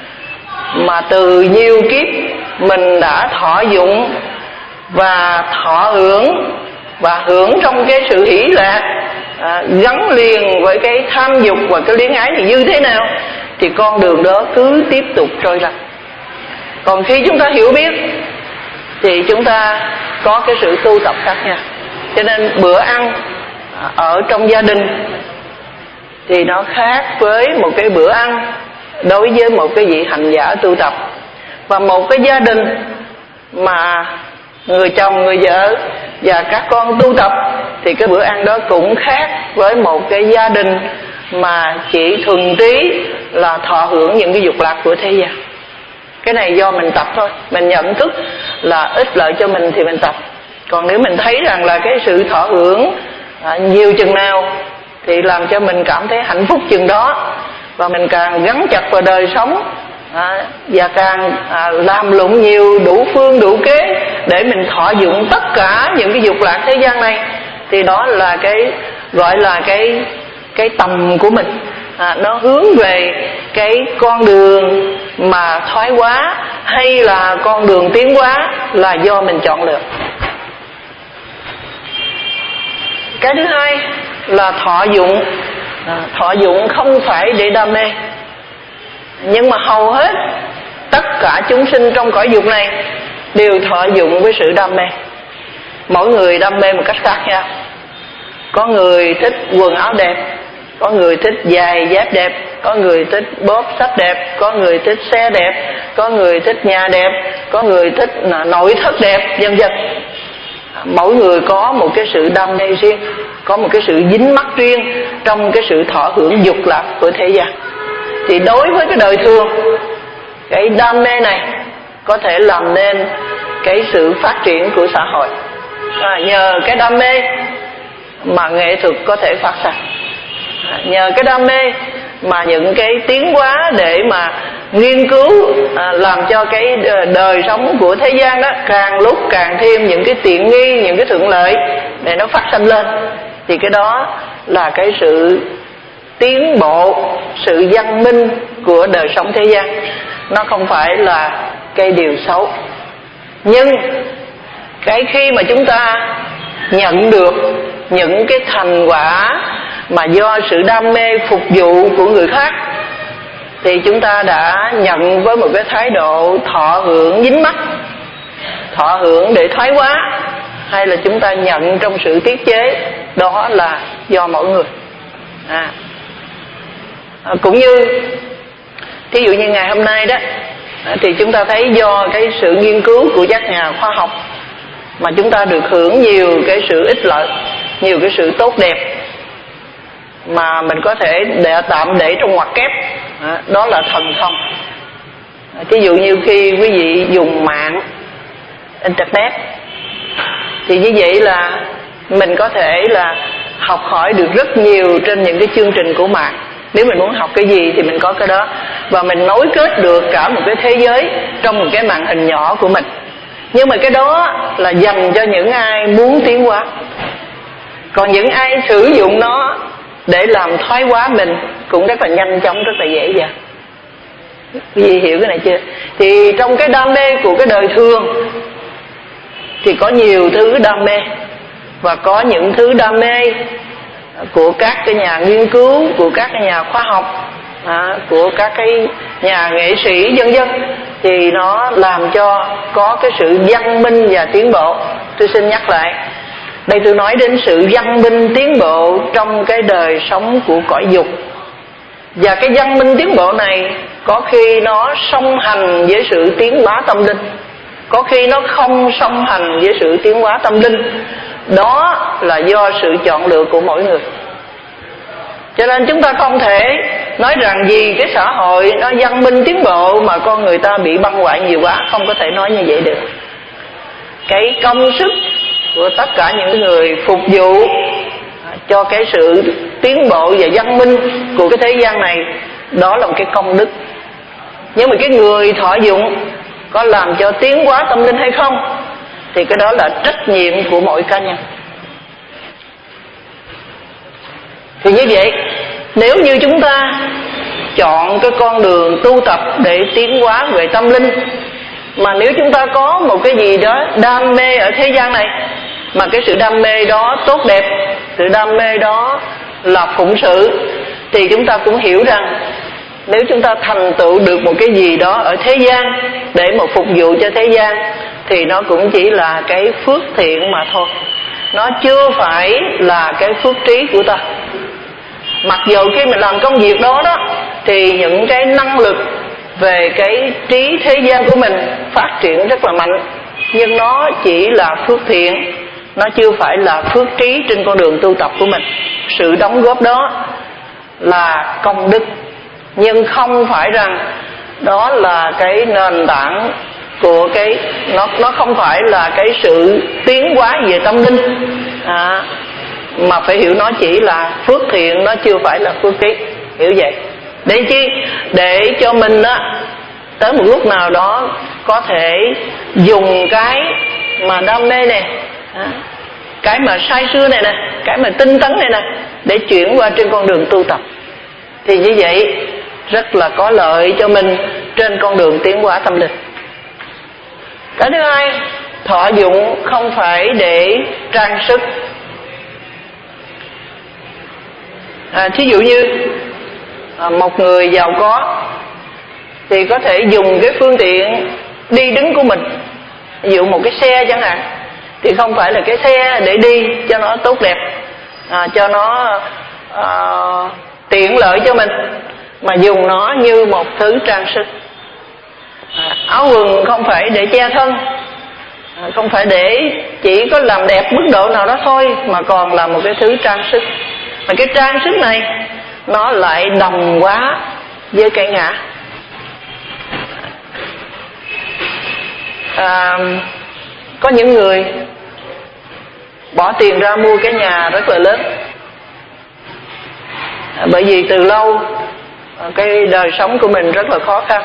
mà từ nhiều kiếp mình đã thọ dụng và thọ hưởng, và hưởng trong cái sự hỷ lạc, à, gắn liền với cái tham dục và cái luyến ái thì như thế nào, thì con đường đó cứ tiếp tục trôi ra. Còn khi chúng ta hiểu biết thì chúng ta có cái sự tu tập khác nhau. Cho nên bữa ăn ở trong gia đình thì nó khác với một cái bữa ăn đối với một cái vị hành giả tu tập. Và một cái gia đình mà người chồng, người vợ và các con tu tập thì cái bữa ăn đó cũng khác với một cái gia đình mà chỉ thuần túy là thọ hưởng những cái dục lạc của thế gian. Cái này do mình tập thôi. Mình nhận thức là ích lợi cho mình thì mình tập. Còn nếu mình thấy rằng là cái sự thọ hưởng à, nhiều chừng nào thì làm cho mình cảm thấy hạnh phúc chừng đó, và mình càng gắn chặt vào đời sống à, và càng à, làm lụng nhiều đủ phương đủ kế để mình thọ dụng tất cả những cái dục lạc thế gian này, thì đó là cái gọi là cái cái tầm của mình. À, nó hướng về cái con đường mà thoái hóa hay là con đường tiến hóa là do mình chọn lựa. Cái thứ hai là thọ dụng. À, thọ dụng không phải để đam mê, nhưng mà hầu hết tất cả chúng sinh trong cõi dục này đều thọ dụng với sự đam mê. Mỗi người đam mê một cách khác nhau. Có người thích quần áo đẹp, có người thích giày dép đẹp, có người thích bóp sách đẹp, có người thích xe đẹp, có người thích nhà đẹp, có người thích nội thất đẹp, vân vân. Mỗi người có một cái sự đam mê riêng, có một cái sự dính mắc riêng trong cái sự thọ hưởng dục lạc của thế gian. Thì đối với cái đời thường, cái đam mê này có thể làm nên cái sự phát triển của xã hội. À, nhờ cái đam mê mà nghệ thuật có thể phát sinh. À, nhờ cái đam mê mà những cái tiến hóa để mà nghiên cứu à, làm cho cái đời sống của thế gian đó càng lúc càng thêm những cái tiện nghi, những cái thuận lợi để nó phát sinh lên. Thì cái đó là cái sự tiến bộ, sự văn minh của đời sống thế gian. Nó không phải là cái điều xấu. Nhưng cái khi mà chúng ta nhận được những cái thành quả mà do sự đam mê phục vụ của người khác, thì chúng ta đã nhận với một cái thái độ thọ hưởng dính mắc, thọ hưởng để thoái hóa, hay là chúng ta nhận trong sự tiết chế, đó là do mỗi người. À, à, cũng như thí dụ như ngày hôm nay đó, thì chúng ta thấy do cái sự nghiên cứu của các nhà khoa học mà chúng ta được hưởng nhiều cái sự ích lợi, nhiều cái sự tốt đẹp mà mình có thể để tạm để trong ngoặc kép, đó là thần thông. Ví dụ như khi quý vị dùng mạng internet thì như vậy là mình có thể là học hỏi được rất nhiều trên những cái chương trình của mạng. Nếu mình muốn học cái gì thì mình có cái đó, và mình nối kết được cả một cái thế giới trong một cái màn hình nhỏ của mình. Nhưng mà cái đó là dành cho những ai muốn tiến hóa. Còn những ai sử dụng nó để làm thoái hóa mình cũng rất là nhanh chóng, rất là dễ dàng. Quý vị hiểu cái này chưa? Thì trong cái đam mê của cái đời thường thì có nhiều thứ đam mê, và có những thứ đam mê của các cái nhà nghiên cứu, của các cái nhà khoa học, à, của các cái nhà nghệ sĩ vân vân, thì nó làm cho có cái sự văn minh và tiến bộ. Tôi xin nhắc lại, đây tôi nói đến sự văn minh tiến bộ trong cái đời sống của cõi dục. Và cái văn minh tiến bộ này có khi nó song hành với sự tiến hóa tâm linh, có khi nó không song hành với sự tiến hóa tâm linh. Đó là do sự chọn lựa của mỗi người. Cho nên chúng ta không thể nói rằng vì cái xã hội nó văn minh tiến bộ mà con người ta bị băng hoại nhiều quá. Không có thể nói như vậy được. Cái công sức của tất cả những người phục vụ cho cái sự tiến bộ và văn minh của cái thế gian này, đó là một cái công đức. Nhưng mà cái người thọ dụng có làm cho tiến hóa tâm linh hay không thì cái đó là trách nhiệm của mỗi cá nhân. Thì như vậy, nếu như chúng ta chọn cái con đường tu tập để tiến hóa về tâm linh, mà nếu chúng ta có một cái gì đó đam mê ở thế gian này, mà cái sự đam mê đó tốt đẹp, sự đam mê đó là phụng sự, thì chúng ta cũng hiểu rằng nếu chúng ta thành tựu được một cái gì đó ở thế gian để mà phục vụ cho thế gian, thì nó cũng chỉ là cái phước thiện mà thôi. Nó chưa phải là cái phước trí của ta. Mặc dù khi mình làm công việc đó đó, thì những cái năng lực về cái trí thế gian của mình phát triển rất là mạnh, nhưng nó chỉ là phước thiện, nó chưa phải là phước trí trên con đường tu tập của mình. Sự đóng góp đó là công đức, nhưng không phải rằng đó là cái nền tảng của cái nó nó không phải là cái sự tiến hóa về tâm linh, à, mà phải hiểu nó chỉ là phước thiện, nó chưa phải là phước trí. Hiểu vậy để chi? Để cho mình á, tới một lúc nào đó có thể dùng cái mà đam mê này, à, cái mà say sưa này nè, cái mà tinh tấn này nè, để chuyển qua trên con đường tu tập. Thì như vậy rất là có lợi cho mình trên con đường tiến hóa tâm linh. Cái thứ hai, thọ dụng không phải để trang sức. À, thí dụ như à, một người giàu có thì có thể dùng cái phương tiện đi đứng của mình, ví dụ một cái xe chẳng hạn, thì không phải là cái xe để đi cho nó tốt đẹp, à, cho nó à, tiện lợi cho mình, mà dùng nó như một thứ trang sức. À, áo quần không phải để che thân, à, không phải để chỉ có làm đẹp mức độ nào đó thôi, mà còn là một cái thứ trang sức. Mà cái trang sức này nó lại đồng hóa với cái ngã. À, có những người bỏ tiền ra mua cái nhà rất là lớn, à, bởi vì từ lâu à, cái đời sống của mình rất là khó khăn,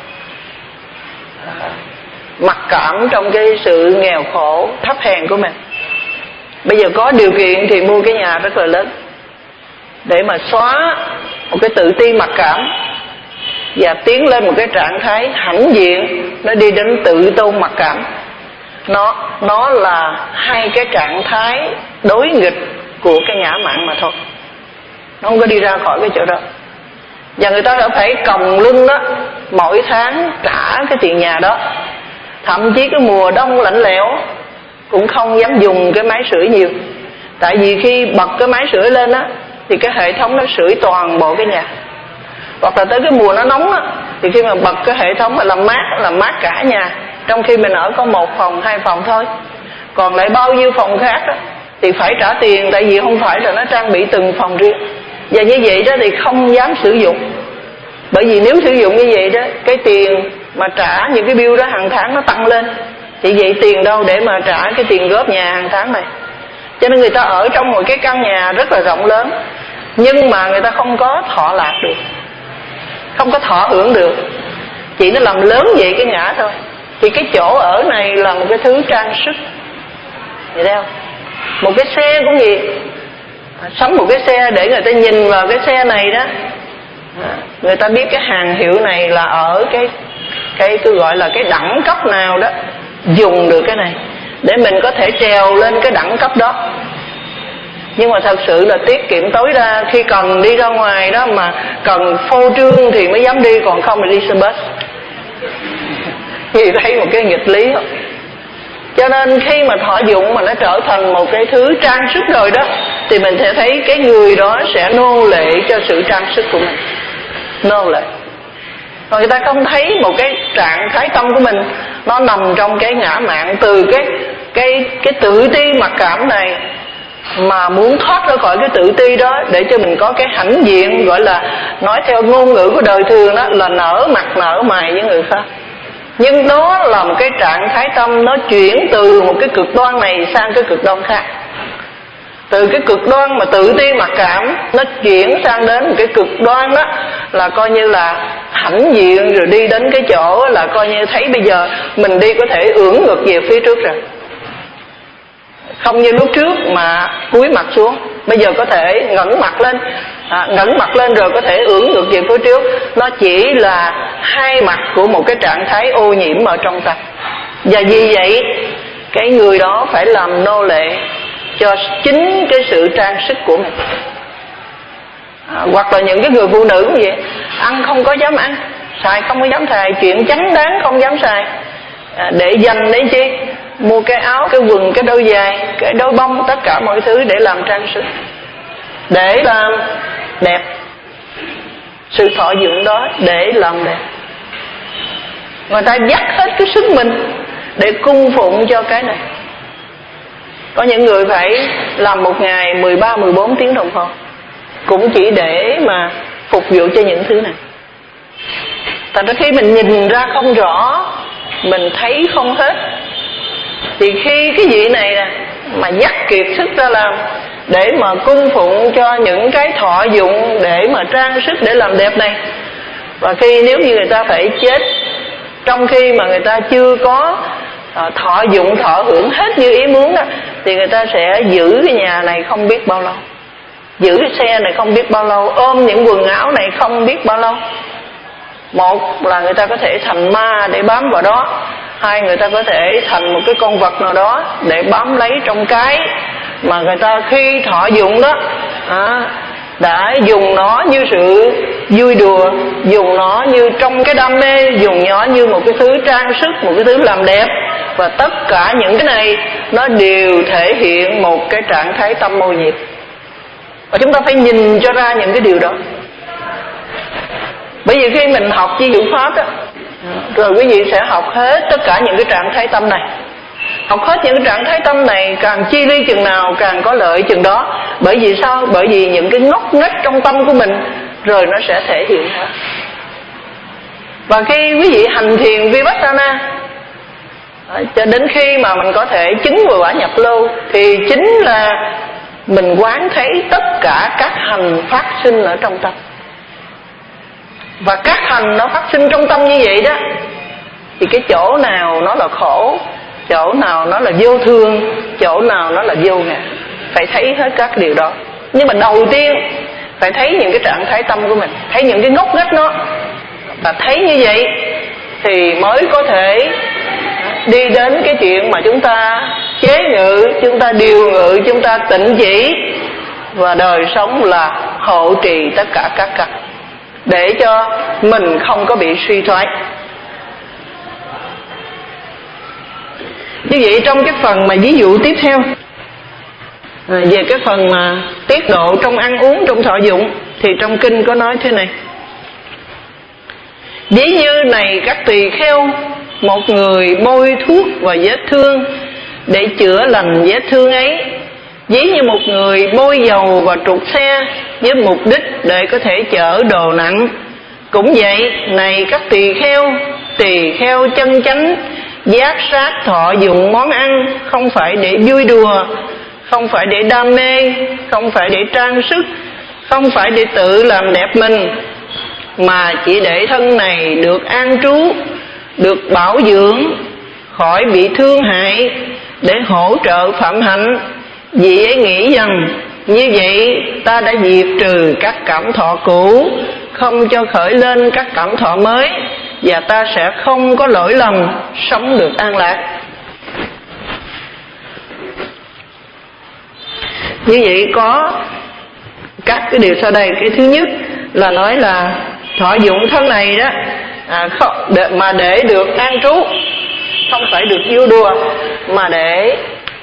à, mặc cảm trong cái sự nghèo khổ thấp hèn của mình. Bây giờ có điều kiện thì mua cái nhà rất là lớn để mà xóa một cái tự ti mặc cảm và tiến lên một cái trạng thái hãnh diện, nó đi đến tự tôn mặc cảm. Nó nó là hai cái trạng thái đối nghịch của cái ngã mạn mà thôi, nó không có đi ra khỏi cái chỗ đó. Và người ta đã phải còng lưng đó, mỗi tháng trả cái tiền nhà đó. Thậm chí cái mùa đông lạnh lẽo cũng không dám dùng cái máy sưởi nhiều, tại vì khi bật cái máy sưởi lên á thì cái hệ thống nó sưởi toàn bộ cái nhà. Hoặc là tới cái mùa nó nóng á, thì khi mà bật cái hệ thống mà làm mát, làm mát cả nhà, trong khi mình ở có một phòng, hai phòng thôi. Còn lại bao nhiêu phòng khác á, thì phải trả tiền, tại vì không phải là nó trang bị từng phòng riêng. Và như vậy đó thì không dám sử dụng. Bởi vì nếu sử dụng như vậy đó, cái tiền mà trả những cái bill đó hàng tháng nó tăng lên, thì vậy tiền đâu để mà trả cái tiền góp nhà hàng tháng này. Cho nên người ta ở trong một cái căn nhà rất là rộng lớn, nhưng mà người ta không có thọ lạc được, không có thọ hưởng được, chỉ nó làm lớn vậy cái ngã thôi. Thì cái chỗ ở này là một cái thứ trang sức, vậy thấy không? Một cái xe cũng vậy, sắm một cái xe để người ta nhìn vào cái xe này đó, người ta biết cái hàng hiệu này là ở cái cái tôi gọi là cái đẳng cấp nào đó dùng được cái này, để mình có thể trèo lên cái đẳng cấp đó. Nhưng mà thật sự là tiết kiệm tối đa, khi cần đi ra ngoài đó mà cần phô trương thì mới dám đi, còn không thì đi xe bus. Vì thấy một cái nghịch lý không? Cho nên khi mà thọ dụng mà nó trở thành một cái thứ trang sức rồi đó, thì mình sẽ thấy cái người đó sẽ nô lệ cho sự trang sức của mình, nô lệ. Còn người ta không thấy một cái trạng thái tâm của mình nó nằm trong cái ngã mạn, từ cái cái cái tự ti mặc cảm này mà muốn thoát ra khỏi cái tự ti đó, để cho mình có cái hãnh diện, gọi là nói theo ngôn ngữ của đời thường đó là nở mặt nở mày với người khác. Nhưng đó là một cái trạng thái tâm nó chuyển từ một cái cực đoan này sang cái cực đoan khác. Từ cái cực đoan mà tự ti mặc cảm, nó chuyển sang đến một cái cực đoan đó là coi như là hãnh diện, rồi đi đến cái chỗ là coi như thấy bây giờ mình đi có thể ưỡn ngực về phía trước rồi. Không như lúc trước mà cúi mặt xuống, bây giờ có thể ngẩng mặt lên, à, ngẩng mặt lên rồi có thể ưỡn ngược về phía trước. Nó chỉ là hai mặt của một cái trạng thái ô nhiễm ở trong tâm. Và vì vậy cái người đó phải làm nô lệ cho chính cái sự trang sức của mình. À, hoặc là những cái người phụ nữ cũng vậy, ăn không có dám ăn, xài không có dám xài, chuyện chánh đáng không dám xài, à, để dành đến chi? Mua cái áo, cái quần, cái đôi giày, cái đôi bông, tất cả mọi thứ để làm trang sức, để làm đẹp. Sự thọ dụng đó để làm đẹp, người ta dắt hết cái sức mình để cung phụng cho cái này. Có những người phải làm một ngày mười ba, mười bốn tiếng đồng hồ, cũng chỉ để mà phục vụ cho những thứ này. Thành ra khi mình nhìn ra không rõ, mình thấy không hết, thì khi cái vị này nè mà dắt kiệt sức ra làm để mà cung phụng cho những cái thọ dụng để mà trang sức để làm đẹp này, và khi nếu như người ta phải chết trong khi mà người ta chưa có uh, thọ dụng thọ hưởng hết như ý muốn á, thì người ta sẽ giữ cái nhà này không biết bao lâu, giữ cái xe này không biết bao lâu, ôm những quần áo này không biết bao lâu. Một là người ta có thể thành ma để bám vào đó, hai người ta có thể thành một cái con vật nào đó để bám lấy trong cái mà người ta khi thọ dụng đó à, đã dùng nó như sự vui đùa, dùng nó như trong cái đam mê, dùng nó như một cái thứ trang sức, một cái thứ làm đẹp. Và tất cả những cái này nó đều thể hiện một cái trạng thái tâm ô nhiễm, và chúng ta phải nhìn cho ra những cái điều đó. Bởi vì khi mình học chi diệu pháp đó, rồi quý vị sẽ học hết tất cả những cái trạng thái tâm này. Học hết những cái trạng thái tâm này càng chi ly chừng nào càng có lợi chừng đó. Bởi vì sao? Bởi vì những cái ngóc ngách trong tâm của mình rồi nó sẽ thể hiện ra. Và khi quý vị hành thiền Vipassana cho đến khi mà mình có thể chứng vào quả nhập lưu, thì chính là mình quán thấy tất cả các hành phát sinh ở trong tâm. Và các hành nó phát sinh trong tâm như vậy đó, thì cái chỗ nào nó là khổ, chỗ nào nó là vô thương, chỗ nào nó là vô ngã, phải thấy hết các điều đó. Nhưng mà đầu tiên phải thấy những cái trạng thái tâm của mình, thấy những cái ngóc ngách nó. Và thấy như vậy thì mới có thể đi đến cái chuyện mà chúng ta chế ngự, chúng ta điều ngự, chúng ta tịnh chỉ, và đời sống là hộ trì tất cả các căn, để cho mình không có bị suy thoái. Như vậy trong cái phần mà ví dụ tiếp theo à, về cái phần mà tiết độ trong ăn uống, trong thọ dụng, thì trong kinh có nói thế này: ví như này các tỳ kheo, một người bôi thuốc vào vết thương để chữa lành vết thương ấy, ví như một người bôi dầu vào trục xe với mục đích để có thể chở đồ nặng. Cũng vậy, này các tỳ kheo, tỳ kheo chân chánh giác sát thọ dụng món ăn, không phải để vui đùa, không phải để đam mê, không phải để trang sức, không phải để tự làm đẹp mình, mà chỉ để thân này được an trú, được bảo dưỡng, khỏi bị thương hại, để hỗ trợ phạm hạnh. Vì ấy nghĩ rằng như vậy ta đã diệt trừ các cảm thọ cũ, không cho khởi lên các cảm thọ mới, và ta sẽ không có lỗi lầm, sống được an lạc. Như vậy có các cái điều sau đây. Cái thứ nhất là nói là thọ dụng thân này đó à, không, để, mà để được an trú, không phải được vui đùa, mà để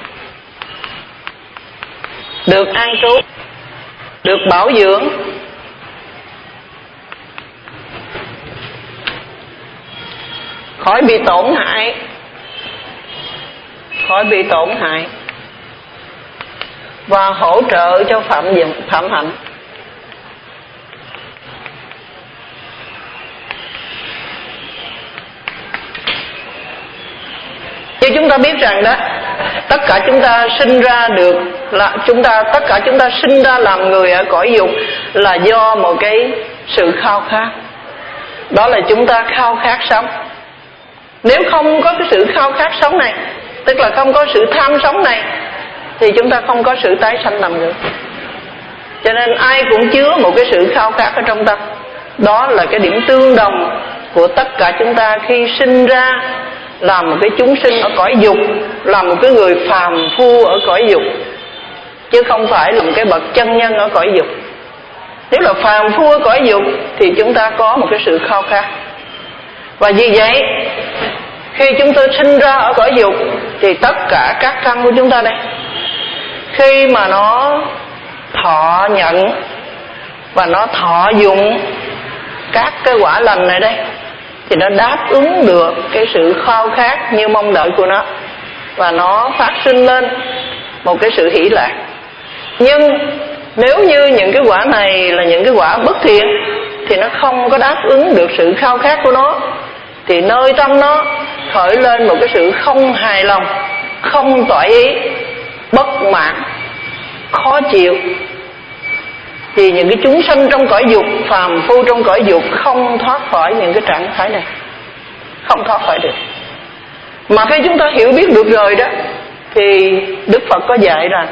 được an trú, được bảo dưỡng, khỏi bị tổn hại, khỏi bị tổn hại, và hỗ trợ cho phạm dụng, phạm hạnh. Như chúng ta biết rằng đó, tất cả chúng ta sinh ra được là chúng ta tất cả chúng ta sinh ra làm người ở cõi dục là do một cái sự khao khát. Đó là chúng ta khao khát sống. Nếu không có cái sự khao khát sống này, tức là không có sự tham sống này, thì chúng ta không có sự tái sanh làm người. Cho nên ai cũng chứa một cái sự khao khát ở trong tâm. Đó là cái điểm tương đồng của tất cả chúng ta khi sinh ra làm một cái chúng sinh ở cõi dục, làm một cái người phàm phu ở cõi dục, chứ không phải là một cái bậc chân nhân ở cõi dục. Nếu là phàm phu ở cõi dục thì chúng ta có một cái sự khao khát. Và vì vậy khi chúng ta sinh ra ở cõi dục thì tất cả các căn của chúng ta đây, khi mà nó thọ nhận và nó thọ dụng các cái quả lành này đây, thì nó đáp ứng được cái sự khao khát như mong đợi của nó, và nó phát sinh lên một cái sự hỷ lạc. Nhưng nếu như những cái quả này là những cái quả bất thiện thì nó không có đáp ứng được sự khao khát của nó, thì nơi tâm nó khởi lên một cái sự không hài lòng, không toại ý, bất mãn, khó chịu. Thì những cái chúng sanh trong cõi dục, phàm phu trong cõi dục không thoát khỏi những cái trạng thái này, không thoát khỏi được. Mà khi chúng ta hiểu biết được rồi đó, thì Đức Phật có dạy rằng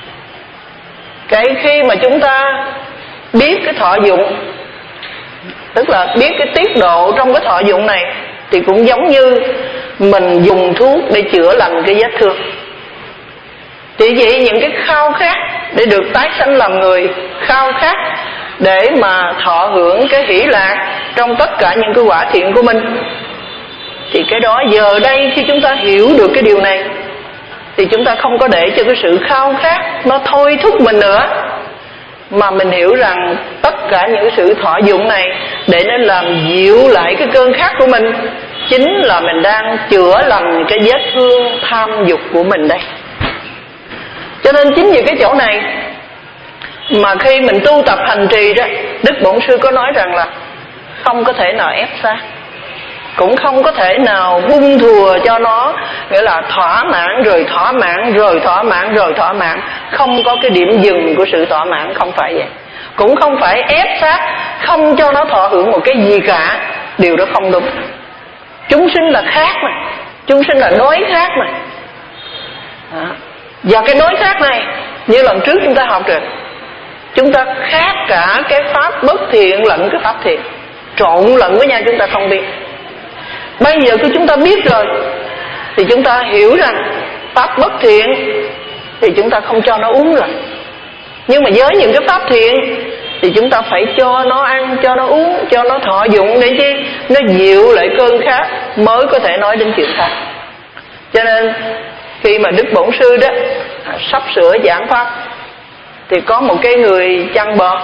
cái khi mà chúng ta biết cái thọ dụng Tức là biết cái tiết độ trong cái thọ dụng này thì cũng giống như mình dùng thuốc để chữa lành cái vết thương. Thì vậy những cái khao khát để được tái sanh làm người, khao khát để mà thọ hưởng cái hỷ lạc trong tất cả những cái quả thiện của mình, thì cái đó giờ đây khi chúng ta hiểu được cái điều này thì chúng ta không có để cho cái sự khao khát nó thôi thúc mình nữa, mà mình hiểu rằng tất cả những cái sự thọ dụng này để nó làm dịu lại cái cơn khát của mình, chính là mình đang chữa lành cái vết thương tham dục của mình đây. Cho nên chính vì cái chỗ này mà khi mình tu tập hành trì đó, Đức Bổn Sư có nói rằng là không có thể nào ép sát, cũng không có thể nào bung thùa cho nó, nghĩa là thỏa mãn rồi thỏa mãn rồi thỏa mãn rồi thỏa mãn, không có cái điểm dừng của sự thỏa mãn, không phải vậy. Cũng không phải ép sát không cho nó thọ hưởng một cái gì cả, điều đó không đúng. Chúng sinh là khác mà, chúng sinh là đối khác mà. Đó. Và cái đối khác này như lần trước chúng ta học rồi, chúng ta khác cả cái pháp bất thiện lẫn cái pháp thiện, trộn lẫn với nhau chúng ta không biết. Bây giờ khi chúng ta biết rồi thì chúng ta hiểu rằng pháp bất thiện thì chúng ta không cho nó uống rồi. Nhưng mà với những cái pháp thiện thì chúng ta phải cho nó ăn, cho nó uống, cho nó thọ dụng để chi? Nó dịu lại cơn khát mới có thể nói đến chuyện khác. Cho nên khi mà Đức Bổn Sư đó sắp sửa giảng pháp thì có một cái người chăn bò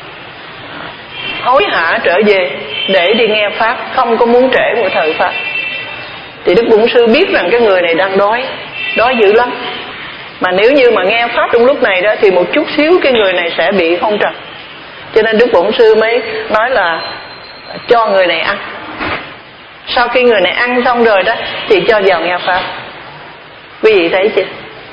hối hả trở về để đi nghe pháp, không có muốn trễ một thời pháp. Thì Đức Bổn Sư biết rằng cái người này đang đói, đói dữ lắm, mà nếu như mà nghe pháp trong lúc này đó thì một chút xíu cái người này sẽ bị hôn trầm. Cho nên Đức Bổn Sư mới nói là cho người này ăn. Sau khi người này ăn xong rồi đó thì cho vào nghe pháp. Quý vị thấy chưa?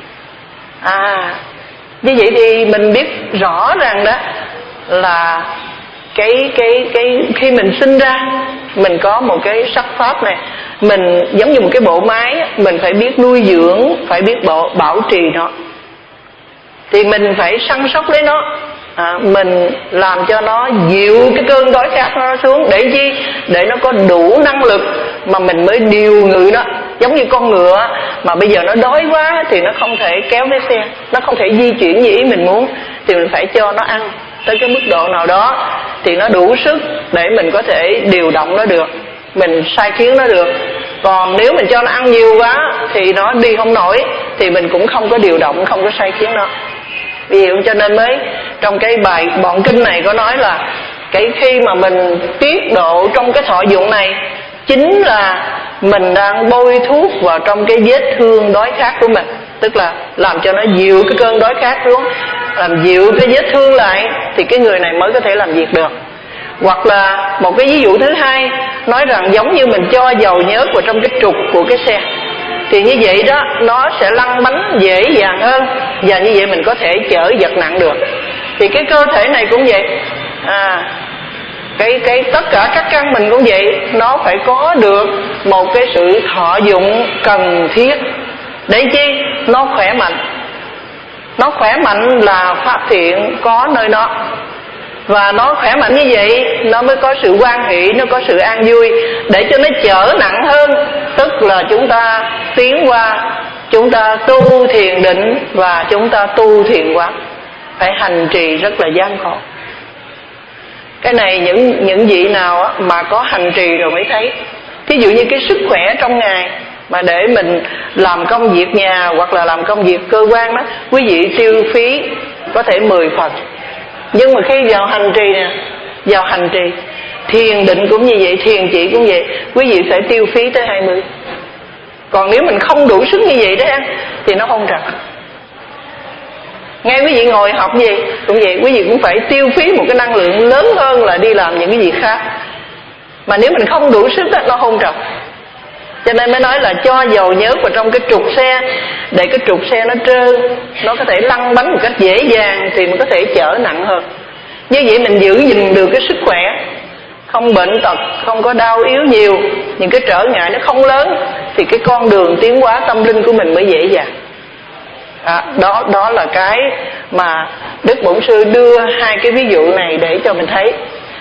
À, như vậy thì mình biết rõ ràng đó là cái cái cái khi mình sinh ra mình có một cái sắc pháp này, mình giống như một cái bộ máy, mình phải biết nuôi dưỡng, phải biết bảo, bảo trì nó, thì mình phải săn sóc lấy nó, à, mình làm cho nó dịu cái cơn đói khát nó xuống, để chi? Để nó có đủ năng lực mà mình mới điều ngự nó. Giống như con ngựa mà bây giờ nó đói quá thì nó không thể kéo cái xe, nó không thể di chuyển như ý mình muốn, thì mình phải cho nó ăn tới cái mức độ nào đó thì nó đủ sức để mình có thể điều động nó được, mình sai khiến nó được. Còn nếu mình cho nó ăn nhiều quá thì nó đi không nổi, thì mình cũng không có điều động, không có sai khiến nó. Vì vậy cho nên mới trong cái bài bọn kinh này có nói là cái khi mà mình tiết độ trong cái thọ dụng này chính là mình đang bôi thuốc vào trong cái vết thương đói khát của mình, tức là làm cho nó dịu cái cơn đói khát xuống, làm dịu cái vết thương lại thì cái người này mới có thể làm việc được. Hoặc là một cái ví dụ thứ hai nói rằng giống như mình cho dầu nhớt vào trong cái trục của cái xe, thì như vậy đó nó sẽ lăn bánh dễ dàng hơn, và như vậy mình có thể chở vật nặng được. Thì cái cơ thể này cũng vậy, à, cái cái tất cả các căn mình cũng vậy, nó phải có được một cái sự thọ dụng cần thiết để chi? Nó khỏe mạnh. Nó khỏe mạnh là pháp thiện có nơi nó, và nó khỏe mạnh như vậy nó mới có sự hoan hỷ, nó có sự an vui. Để cho nó chở nặng hơn, tức là chúng ta tiến qua, chúng ta tu thiền định và chúng ta tu thiền quán, phải hành trì rất là gian khổ. Cái này những những vị nào mà có hành trì rồi mới thấy. Thí dụ như cái sức khỏe trong ngày mà để mình làm công việc nhà hoặc là làm công việc cơ quan đó, quý vị tiêu phí có thể mười phần. Nhưng mà khi vào hành trì nè, vào hành trì thiền định cũng như vậy, thiền chỉ cũng vậy, quý vị phải tiêu phí tới hai mươi. Còn nếu mình không đủ sức như vậy đó thì nó không trật. Ngay quý vị ngồi học gì cũng vậy, quý vị cũng phải tiêu phí một cái năng lượng lớn hơn là đi làm những cái gì khác. Mà nếu mình không đủ sức đó, nó không trật. Cho nên mới nói là cho dầu nhớt vào trong cái trục xe, để cái trục xe nó trơn, nó có thể lăn bánh một cách dễ dàng thì mình có thể chở nặng hơn. Như vậy mình giữ gìn được cái sức khỏe, không bệnh tật, không có đau yếu nhiều, những cái trở ngại nó không lớn, thì cái con đường tiến hóa tâm linh của mình mới dễ dàng. À, đó đó là cái mà Đức Bổn Sư đưa hai cái ví dụ này để cho mình thấy.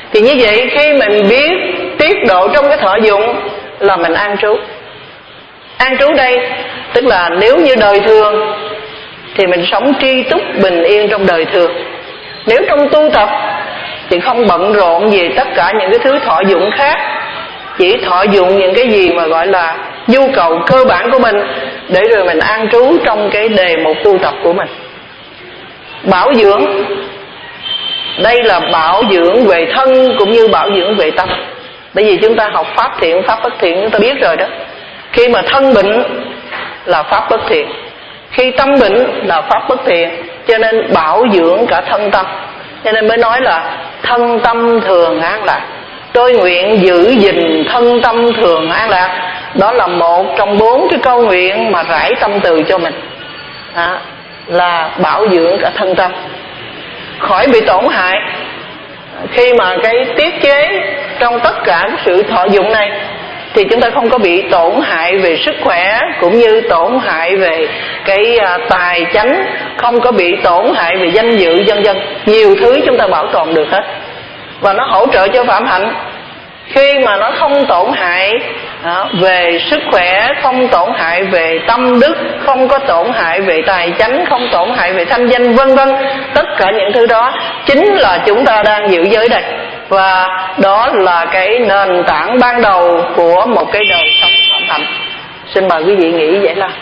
Thì như vậy khi mình biết tiết độ trong cái thọ dụng là mình an trú. An trú đây tức là nếu như đời thường thì mình sống tri túc bình yên trong đời thường. Nếu trong tu tập thì không bận rộn về tất cả những cái thứ thọ dụng khác, chỉ thọ dụng những cái gì mà gọi là nhu cầu cơ bản của mình, để rồi mình an trú trong cái đề mục tu tập của mình. Bảo dưỡng, đây là bảo dưỡng về thân cũng như bảo dưỡng về tâm. Bởi vì chúng ta học pháp thiện, pháp bất thiện chúng ta biết rồi đó. Khi mà thân bệnh là pháp bất thiện, khi tâm bệnh là pháp bất thiện, cho nên bảo dưỡng cả thân tâm. Cho nên mới nói là thân tâm thường an lạc. Tôi nguyện giữ gìn thân tâm thường an lạc. Đó là một trong bốn cái câu nguyện mà rải tâm từ cho mình. Đó, là bảo dưỡng cả thân tâm, khỏi bị tổn hại. Khi mà cái tiết chế trong tất cả sự thọ dụng này thì chúng ta không có bị tổn hại về sức khỏe, cũng như tổn hại về cái tài chánh, không có bị tổn hại về danh dự vân vân. Nhiều thứ chúng ta bảo tồn được hết, và nó hỗ trợ cho phạm hạnh. Khi mà nó không tổn hại đó, về sức khỏe, không tổn hại về tâm đức, không có tổn hại về tài chánh, không tổn hại về thanh danh vân vân, tất cả những thứ đó chính là chúng ta đang giữ giới đây. Và đó là cái nền tảng ban đầu của một cái đời sống phạm hạnh. Xin mời quý vị nghĩ vậy là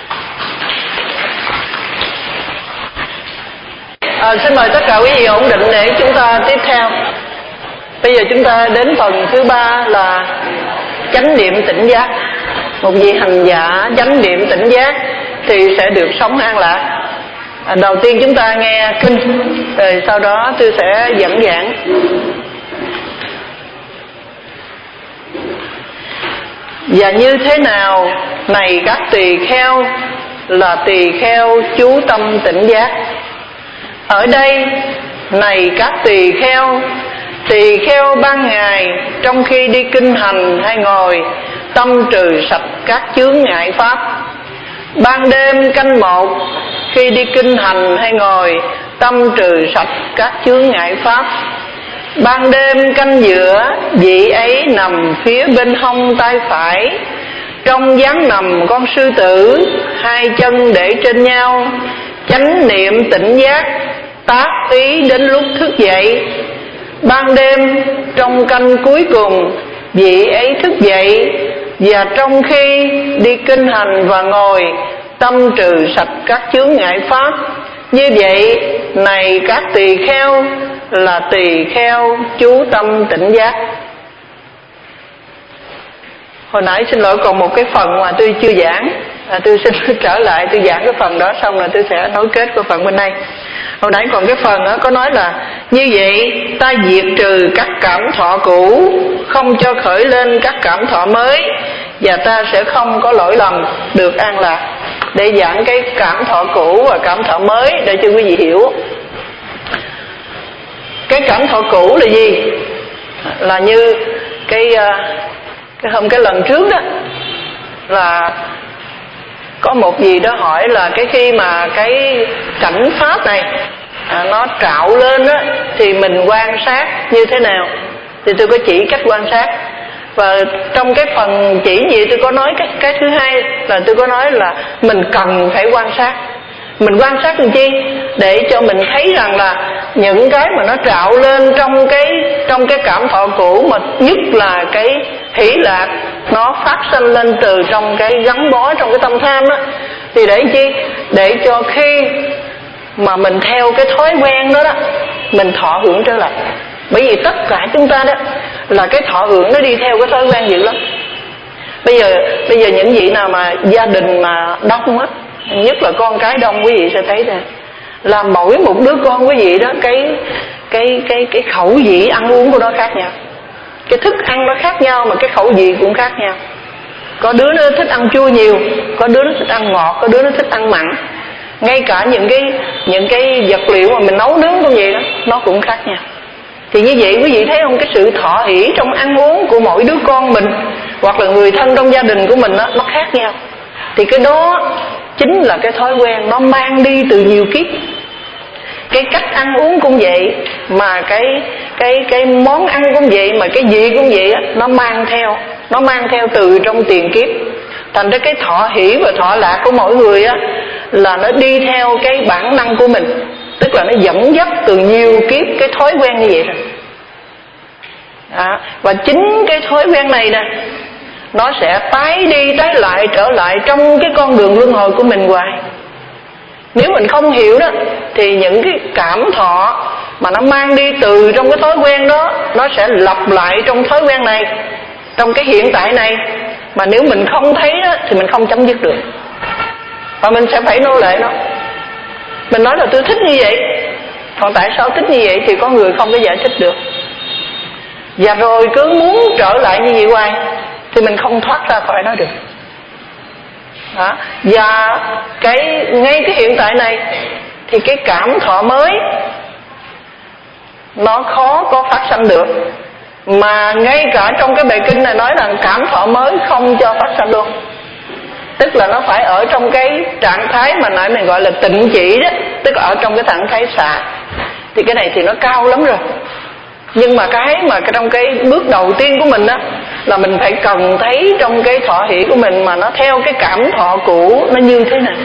à, xin mời tất cả quý vị ổn định để chúng ta tiếp theo. Bây giờ chúng ta đến phần thứ ba là chánh niệm tỉnh giác. Một vị hành giả chánh niệm tỉnh giác thì sẽ được sống an lạc. à, Đầu tiên chúng ta nghe kinh, rồi sau đó tôi sẽ dẫn giảng. Và như thế nào này các tỳ kheo, là tỳ kheo chú tâm tỉnh giác. Ở đây này các tỳ kheo, tỳ kheo ban ngày trong khi đi kinh hành hay ngồi, tâm trừ sạch các chướng ngại pháp. Ban đêm canh một, khi đi kinh hành hay ngồi, tâm trừ sạch các chướng ngại pháp. Ban đêm canh giữa, vị ấy nằm phía bên hông tay phải, trong dáng nằm con sư tử, hai chân để trên nhau, chánh niệm tỉnh giác, tác ý đến lúc thức dậy. Ban đêm trong canh cuối cùng, vị ấy thức dậy, và trong khi đi kinh hành và ngồi, tâm trừ sạch các chướng ngại pháp. Như vậy này các tỳ kheo, là tỳ kheo chú tâm tỉnh giác. Hồi nãy xin lỗi còn một cái phần mà tôi chưa giảng, à, tôi xin trở lại tôi giảng cái phần đó xong rồi tôi sẽ nối kết của phần bên đây. Hồi nãy còn cái phần đó có nói là như vậy ta diệt trừ các cảm thọ cũ, không cho khởi lên các cảm thọ mới, và ta sẽ không có lỗi lầm, được an lạc. Để giảng cái cảm thọ cũ và cảm thọ mới để cho quý vị hiểu. Cái cảm thọ cũ là gì? Là như cái cái hôm cái lần trước đó, là có một gì đó hỏi là cái khi mà cái cảnh pháp này à, nó trạo lên á, thì mình quan sát như thế nào? Thì tôi có chỉ cách quan sát. Và trong cái phần chỉ gì tôi có nói cái, cái thứ hai là tôi có nói là mình cần phải quan sát. Mình quan sát làm chi? Để cho mình thấy rằng là những cái mà nó trạo lên trong cái trong cái cảm thọ cũ, mà nhất là cái hỷ lạc, nó phát sinh lên từ trong cái gắn bó trong cái tâm tham á, thì để chi? Để cho khi mà mình theo cái thói quen đó đó, mình thọ hưởng trở lại. Bởi vì tất cả chúng ta đó là cái thọ hưởng nó đi theo cái thói quen dữ lắm. Bây giờ bây giờ những vị nào mà gia đình mà đông á, nhất là con cái đông, quý vị sẽ thấy nè, là mỗi một đứa con quý vị đó, cái cái cái cái khẩu vị ăn uống của nó khác nhau, cái thức ăn nó khác nhau, mà cái khẩu vị cũng khác nhau. Có đứa nó thích ăn chua nhiều, có đứa nó thích ăn ngọt, có đứa nó thích ăn mặn. Ngay cả những cái những cái vật liệu mà mình nấu nướng cũng vậy đó, nó cũng khác nhau. Thì như vậy quý vị thấy không, cái sự thọ hỷ trong ăn uống của mỗi đứa con mình hoặc là người thân trong gia đình của mình đó, nó khác nhau. Thì cái đó chính là cái thói quen nó mang đi từ nhiều kiếp. Cái cách ăn uống cũng vậy, mà cái cái cái món ăn cũng vậy, mà cái gì cũng vậy á, nó mang theo nó mang theo từ trong tiền kiếp. Thành ra cái thọ hỷ và thọ lạc của mỗi người á là nó đi theo cái bản năng của mình, tức là nó dẫn dắt từ nhiều kiếp cái thói quen như vậy rồi. Đó. Và chính cái thói quen này nè, nó sẽ tái đi tái lại trở lại trong cái con đường luân hồi của mình hoài. Nếu mình không hiểu đó thì những cái cảm thọ mà nó mang đi từ trong cái thói quen đó, nó sẽ lặp lại trong thói quen này, trong cái hiện tại này. Mà nếu mình không thấy đó thì mình không chấm dứt được, và mình sẽ phải nô lệ nó. Mình nói là tôi thích như vậy, còn tại sao thích như vậy thì có người không có giải thích được. Và rồi cứ muốn trở lại như vậy hoài thì mình không thoát ra khỏi nó được. Đó. Và cái ngay cái hiện tại này thì cái cảm thọ mới nó khó có phát sanh được. Mà ngay cả trong cái bài kinh này nói rằng cảm thọ mới không cho phát sanh luôn. Tức là nó phải ở trong cái trạng thái mà nãy mình gọi là tịnh chỉ đó, tức là ở trong cái trạng thái xả. Thì cái này thì nó cao lắm rồi. Nhưng mà cái mà trong cái bước đầu tiên của mình đó là mình phải cần thấy trong cái thọ hỷ của mình mà nó theo cái cảm thọ cũ nó như thế nào.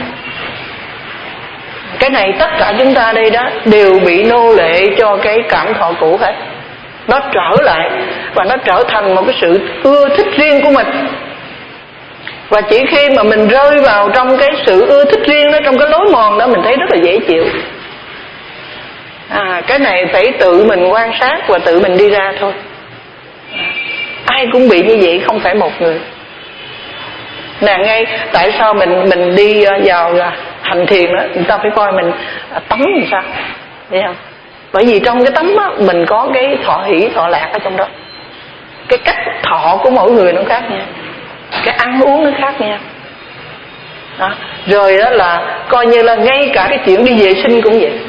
Cái này tất cả chúng ta đây đó đều bị nô lệ cho cái cảm thọ cũ hết. Nó trở lại và nó trở thành một cái sự ưa thích riêng của mình. Và chỉ khi mà mình rơi vào trong cái sự ưa thích riêng đó, trong cái lối mòn đó, mình thấy rất là dễ chịu. À, cái này phải tự mình quan sát và tự mình đi ra thôi. Ai cũng bị như vậy, không phải một người. Nè, ngay tại sao mình mình đi vào hành thiền đó, người ta phải coi mình tắm làm sao, thấy không? Bởi vì trong cái tắm á, mình có cái thọ hỷ thọ lạc ở trong đó. Cái cách thọ của mỗi người nó khác nha, cái ăn uống nó khác nha. Đó. Rồi đó là coi như là ngay cả cái chuyện đi vệ sinh cũng vậy.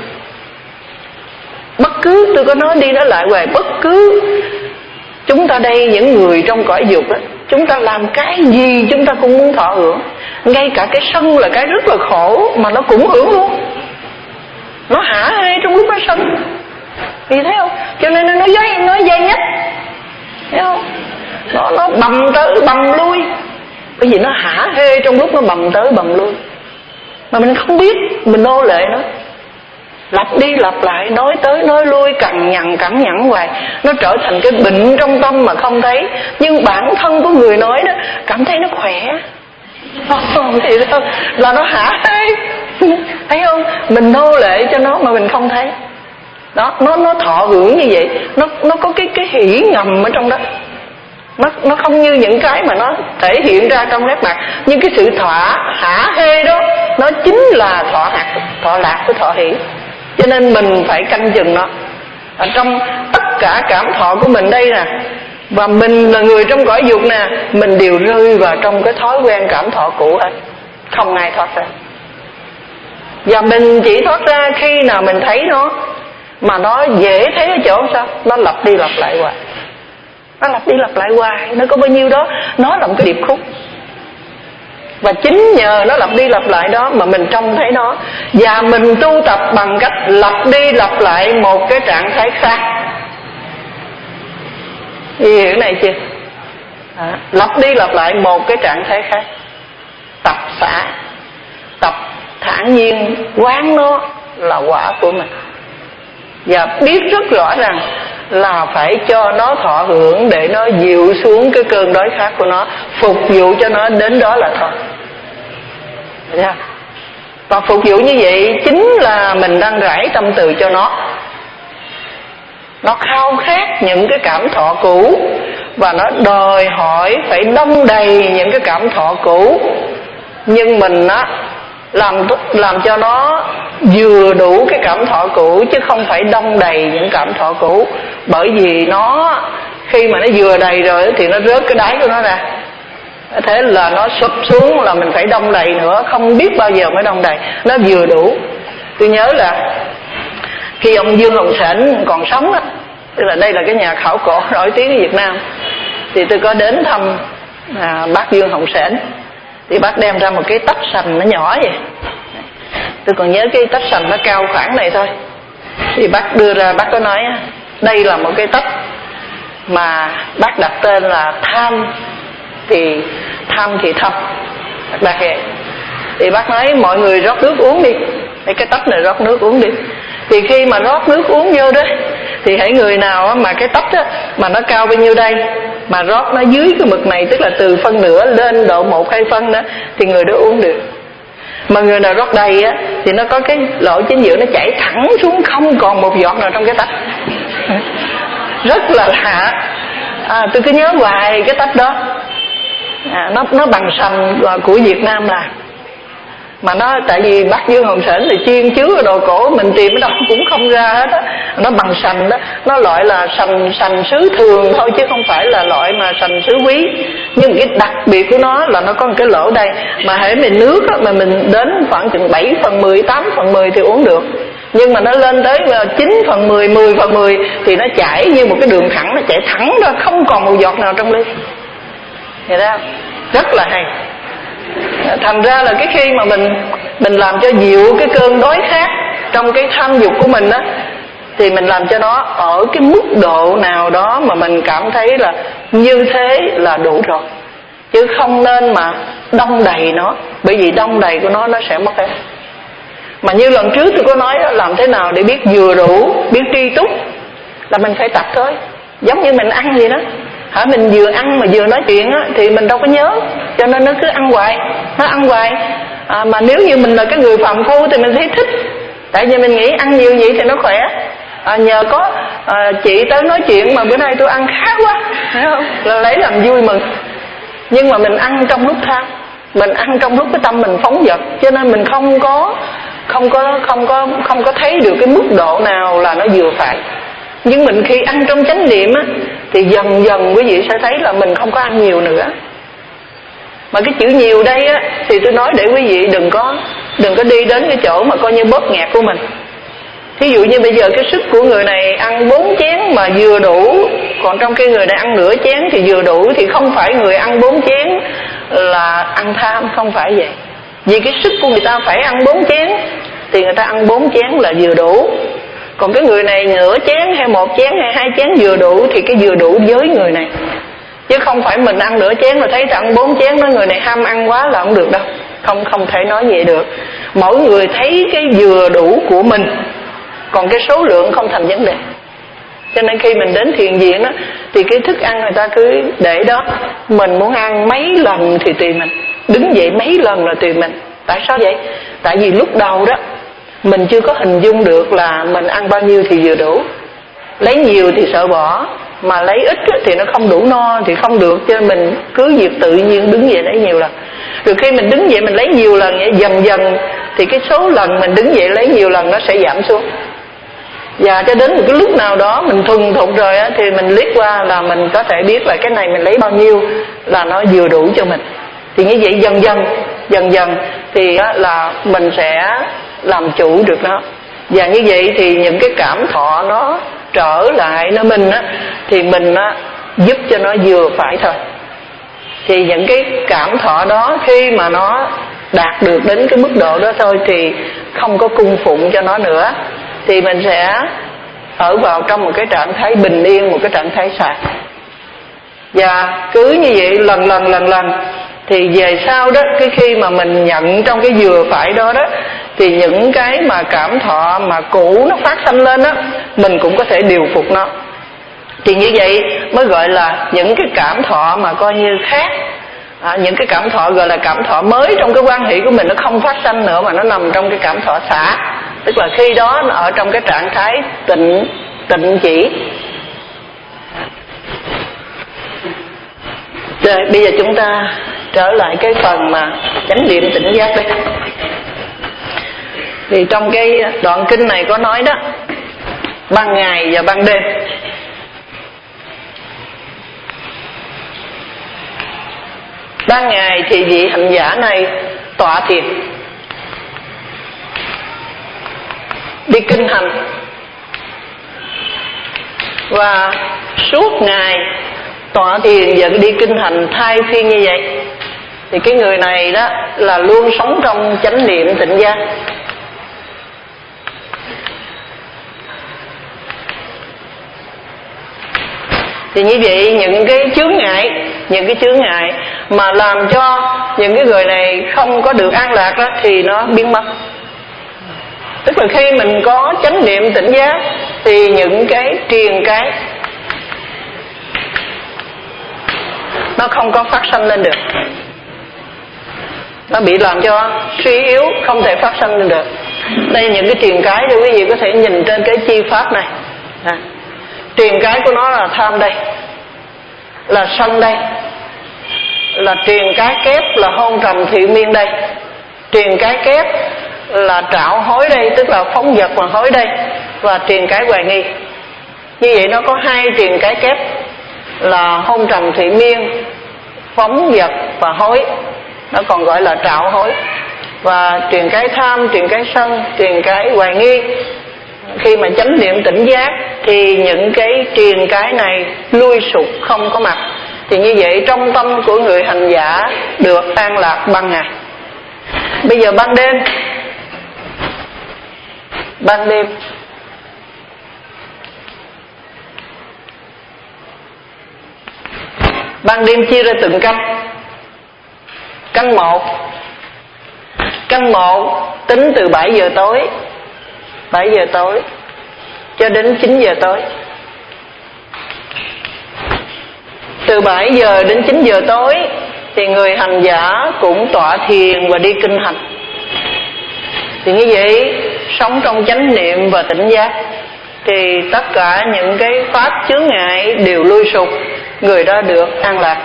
Bất cứ, tôi có nói đi nói lại hoài, bất cứ chúng ta đây, những người trong cõi dục đó, chúng ta làm cái gì chúng ta cũng muốn thọ hưởng. Ngay cả cái sân là cái rất là khổ mà nó cũng hưởng luôn. Nó hả hê trong lúc nó sân, thì thấy không? Cho nên nó dây nó dây nhất, thấy không? Nó nó bầm tới bầm lui, bởi vì nó hả hê trong lúc nó bầm tới bầm lui, mà mình không biết, mình nô lệ nó, lặp đi lặp lại, nói tới nói lui, cằn nhằn cằn nhằn hoài. Nó trở thành cái bệnh trong tâm mà không thấy. Nhưng bản thân của người nói đó cảm thấy nó khỏe, thì đó là nó hả hê, thấy không? Mình nô lệ cho nó mà mình không thấy. Đó, nó nó thọ hưởng như vậy, nó nó có cái cái hỉ ngầm ở trong đó. Nó nó không như những cái mà nó thể hiện ra trong nét mặt. Nhưng cái sự thỏa hả hê đó, nó chính là thọ hạt, thọ lạc với thọ hỷ. Cho nên mình phải canh chừng nó. Ở trong tất cả cảm thọ của mình đây nè, và mình là người trong cõi dục nè, mình đều rơi vào trong cái thói quen cảm thọ cũ hết, không ai thoát ra. Và mình chỉ thoát ra khi nào mình thấy nó. Mà nó dễ thấy ở chỗ sao? Nó lặp đi lặp lại hoài, nó lặp đi lặp lại hoài, nó có bao nhiêu đó, nó là một cái điệp khúc. Và chính nhờ nó lặp đi lặp lại đó mà mình trông thấy nó. Và mình tu tập bằng cách lặp đi lặp lại một cái trạng thái khác. Hiểu cái này chưa? À, lặp đi lặp lại một cái trạng thái khác. Tập xả, tập thản nhiên, quán nó là quả của mình. Và biết rất rõ rằng là phải cho nó thọ hưởng để nó dịu xuống cái cơn đói khát của nó, phục vụ cho nó đến đó là thôi. Thấy không? Và phục vụ như vậy chính là mình đang rải tâm từ cho nó. Nó khao khát những cái cảm thọ cũ, và nó đòi hỏi phải đong đầy những cái cảm thọ cũ. Nhưng mình á làm làm cho nó vừa đủ cái cảm thọ cũ, chứ không phải đong đầy những cảm thọ cũ. Bởi vì nó khi mà nó vừa đầy rồi thì nó rớt cái đáy của nó ra, thế là nó sụp xuống, là mình phải đong đầy nữa, không biết bao giờ mới đong đầy. Nó vừa đủ. Tôi nhớ là khi ông Dương Hồng Sển còn sống đó, tức là đây là cái nhà khảo cổ nổi tiếng ở Việt Nam, thì tôi có đến thăm à, bác Dương Hồng Sển. Thì bác đem ra một cái tách sành nó nhỏ vậy, tôi còn nhớ cái tách sành nó cao khoảng này thôi, Thì bác đưa ra, bác có nói đây là một cái tách mà bác đặt tên là tham thì tham thì thâm. Bác vậy thì bác nói mọi người rót nước uống đi, cái cái tách này rót nước uống đi. Thì khi mà rót nước uống vô đó, thì hãy người nào mà cái tách á, mà nó cao bao nhiêu đây mà rót nó dưới cái mực này, tức là từ phân nửa lên độ một hai phân đó, thì người đó uống được. Mà người nào rót đầy á thì nó có cái lỗ chính giữa, nó chảy thẳng xuống, không còn một giọt nào trong cái tách. Rất là lạ. À, tôi cứ nhớ hoài cái tách đó. À, nó nó bằng sành của Việt Nam là, mà nó tại vì bác Dương Hồng Sển thì chuyên chứa ở đồ cổ, mình tìm ở đâu cũng không ra hết á. Nó bằng sành đó, nó loại là sành sành sứ thường thôi chứ không phải là loại mà sành sứ quý. Nhưng cái đặc biệt của nó là nó có một cái lỗ đây, mà hễ mình nước á, mà mình đến khoảng chừng bảy phần mười, tám phần mười thì uống được. Nhưng mà nó lên tới chín phần mười, mười phần mười thì nó chảy như một cái đường thẳng, nó chảy thẳng ra, không còn một giọt nào trong ly. Hiểu không? Rất là hay. Thành ra là cái khi mà mình mình làm cho dịu cái cơn đói khát trong cái tham dục của mình á, thì mình làm cho nó ở cái mức độ nào đó mà mình cảm thấy là như thế là đủ rồi, chứ không nên mà đong đầy nó, bởi vì đong đầy của nó nó sẽ mất hết. Mà như lần trước tôi có nói đó, làm thế nào để biết vừa đủ, biết tri túc, là mình phải tập thôi. Giống như mình ăn vậy đó, hả, mình vừa ăn mà vừa nói chuyện á thì mình đâu có nhớ, cho nên nó cứ ăn hoài, nó ăn hoài. À, mà nếu như mình là cái người phàm phu thì mình thấy thích, tại vì mình nghĩ ăn nhiều vậy thì nó khỏe. À, nhờ có à, chị tới nói chuyện mà bữa nay tôi ăn khá quá, thấy không? Là lấy làm vui mừng. Nhưng mà mình ăn trong lúc tham, mình ăn trong lúc cái tâm mình phóng dật, cho nên mình không có không có không có không có thấy được cái mức độ nào là nó vừa phải. Nhưng mình khi ăn trong chánh niệm á, thì dần dần quý vị sẽ thấy là mình không có ăn nhiều nữa. Mà cái chữ nhiều đây á, thì tôi nói để quý vị đừng có đừng có đi đến cái chỗ mà coi như bóp nghẹt của mình. Thí dụ như bây giờ cái sức của người này ăn bốn chén mà vừa đủ, còn trong khi người này ăn nửa chén thì vừa đủ, thì không phải người ăn bốn chén là ăn tham, không phải vậy. Vì cái sức của người ta phải ăn bốn chén thì người ta ăn bốn chén là vừa đủ. Còn cái người này nửa chén hay một chén hay hai chén vừa đủ thì cái vừa đủ với người này. Chứ không phải mình ăn nửa chén mà thấy ăn bốn chén, nói người này ham ăn quá là không được đâu. Không không thể nói vậy được. Mỗi người thấy cái vừa đủ của mình, còn cái số lượng không thành vấn đề. Cho nên khi mình đến thiền viện đó, thì cái thức ăn người ta cứ để đó. Mình muốn ăn mấy lần thì tùy mình, đứng dậy mấy lần là tùy mình. Tại sao vậy? Tại vì lúc đầu đó mình chưa có hình dung được là mình ăn bao nhiêu thì vừa đủ. Lấy nhiều thì sợ bỏ, mà lấy ít thì nó không đủ no thì không được. Cho nên mình cứ việc tự nhiên đứng dậy lấy nhiều lần. Rồi khi mình đứng dậy mình lấy nhiều lần vậy, dần dần thì cái số lần mình đứng dậy lấy nhiều lần nó sẽ giảm xuống. Và cho đến một cái lúc nào đó mình thuần thục rồi á, thì mình liếc qua là mình có thể biết là cái này mình lấy bao nhiêu là nó vừa đủ cho mình. Thì như vậy dần dần dần dần thì á, là mình sẽ làm chủ được nó. Và như vậy thì những cái cảm thọ nó trở lại nó mình á, thì mình á, giúp cho nó vừa phải thôi. Thì những cái cảm thọ đó khi mà nó đạt được đến cái mức độ đó thôi thì không có cung phụng cho nó nữa, thì mình sẽ ở vào trong một cái trạng thái bình yên, một cái trạng thái sạch. Và cứ như vậy lần lần lần lần thì về sau đó, cái khi mà mình nhận trong cái vừa phải đó đó, thì những cái mà cảm thọ mà cũ nó phát sanh lên đó, mình cũng có thể điều phục nó. Thì như vậy mới gọi là những cái cảm thọ mà coi như khác. À, những cái cảm thọ gọi là cảm thọ mới trong cái quan hệ của mình, nó không phát sanh nữa mà nó nằm trong cái cảm thọ xả. Tức là khi đó nó ở trong cái trạng thái tịnh tịnh chỉ. Rồi bây giờ chúng ta trở lại cái phần mà chánh niệm tỉnh giác đây. Thì trong cái đoạn kinh này có nói đó, ban ngày và ban đêm. Ban ngày thì vị hành giả này tọa thiền, đi kinh hành, và suốt ngày tọa thiền và đi kinh hành thay phiên như vậy, thì cái người này đó là luôn sống trong chánh niệm tỉnh giác. Thì như vậy những cái chướng ngại, những cái chướng ngại mà làm cho những cái người này không có được an lạc đó thì nó biến mất. Tức là khi mình có chánh niệm tỉnh giác thì những cái triền cái nó không có phát sanh lên được, nó bị làm cho suy yếu, không thể phát sanh lên được. Đây những cái triền cái thì quý vị có thể nhìn trên cái chi pháp này. À, triền cái của nó là tham đây, là sân đây, là triền cái kép là hôn trầm thị miên đây, triền cái kép là trạo hối đây, tức là phóng vật mà hối đây, và triền cái hoài nghi. Như vậy nó có hai triền cái kép là hôn trầm thị miên, phóng vật và hối, nó còn gọi là trạo hối. Và triền cái tham, triền cái sân, triền cái hoài nghi, khi mà chánh niệm tỉnh giác thì những cái triền cái này lui sụp không có mặt. Thì như vậy trong tâm của người hành giả được an lạc ban ngày. Bây giờ ban đêm, ban đêm ban đêm chia ra từng canh. Canh một, canh một tính từ bảy giờ tối, bảy giờ tối cho đến chín giờ tối. Từ bảy giờ đến chín giờ tối thì người hành giả cũng tọa thiền và đi kinh hành. Thì như vậy sống trong chánh niệm và tỉnh giác thì tất cả những cái pháp chướng ngại đều lui sụp, người đó được an lạc.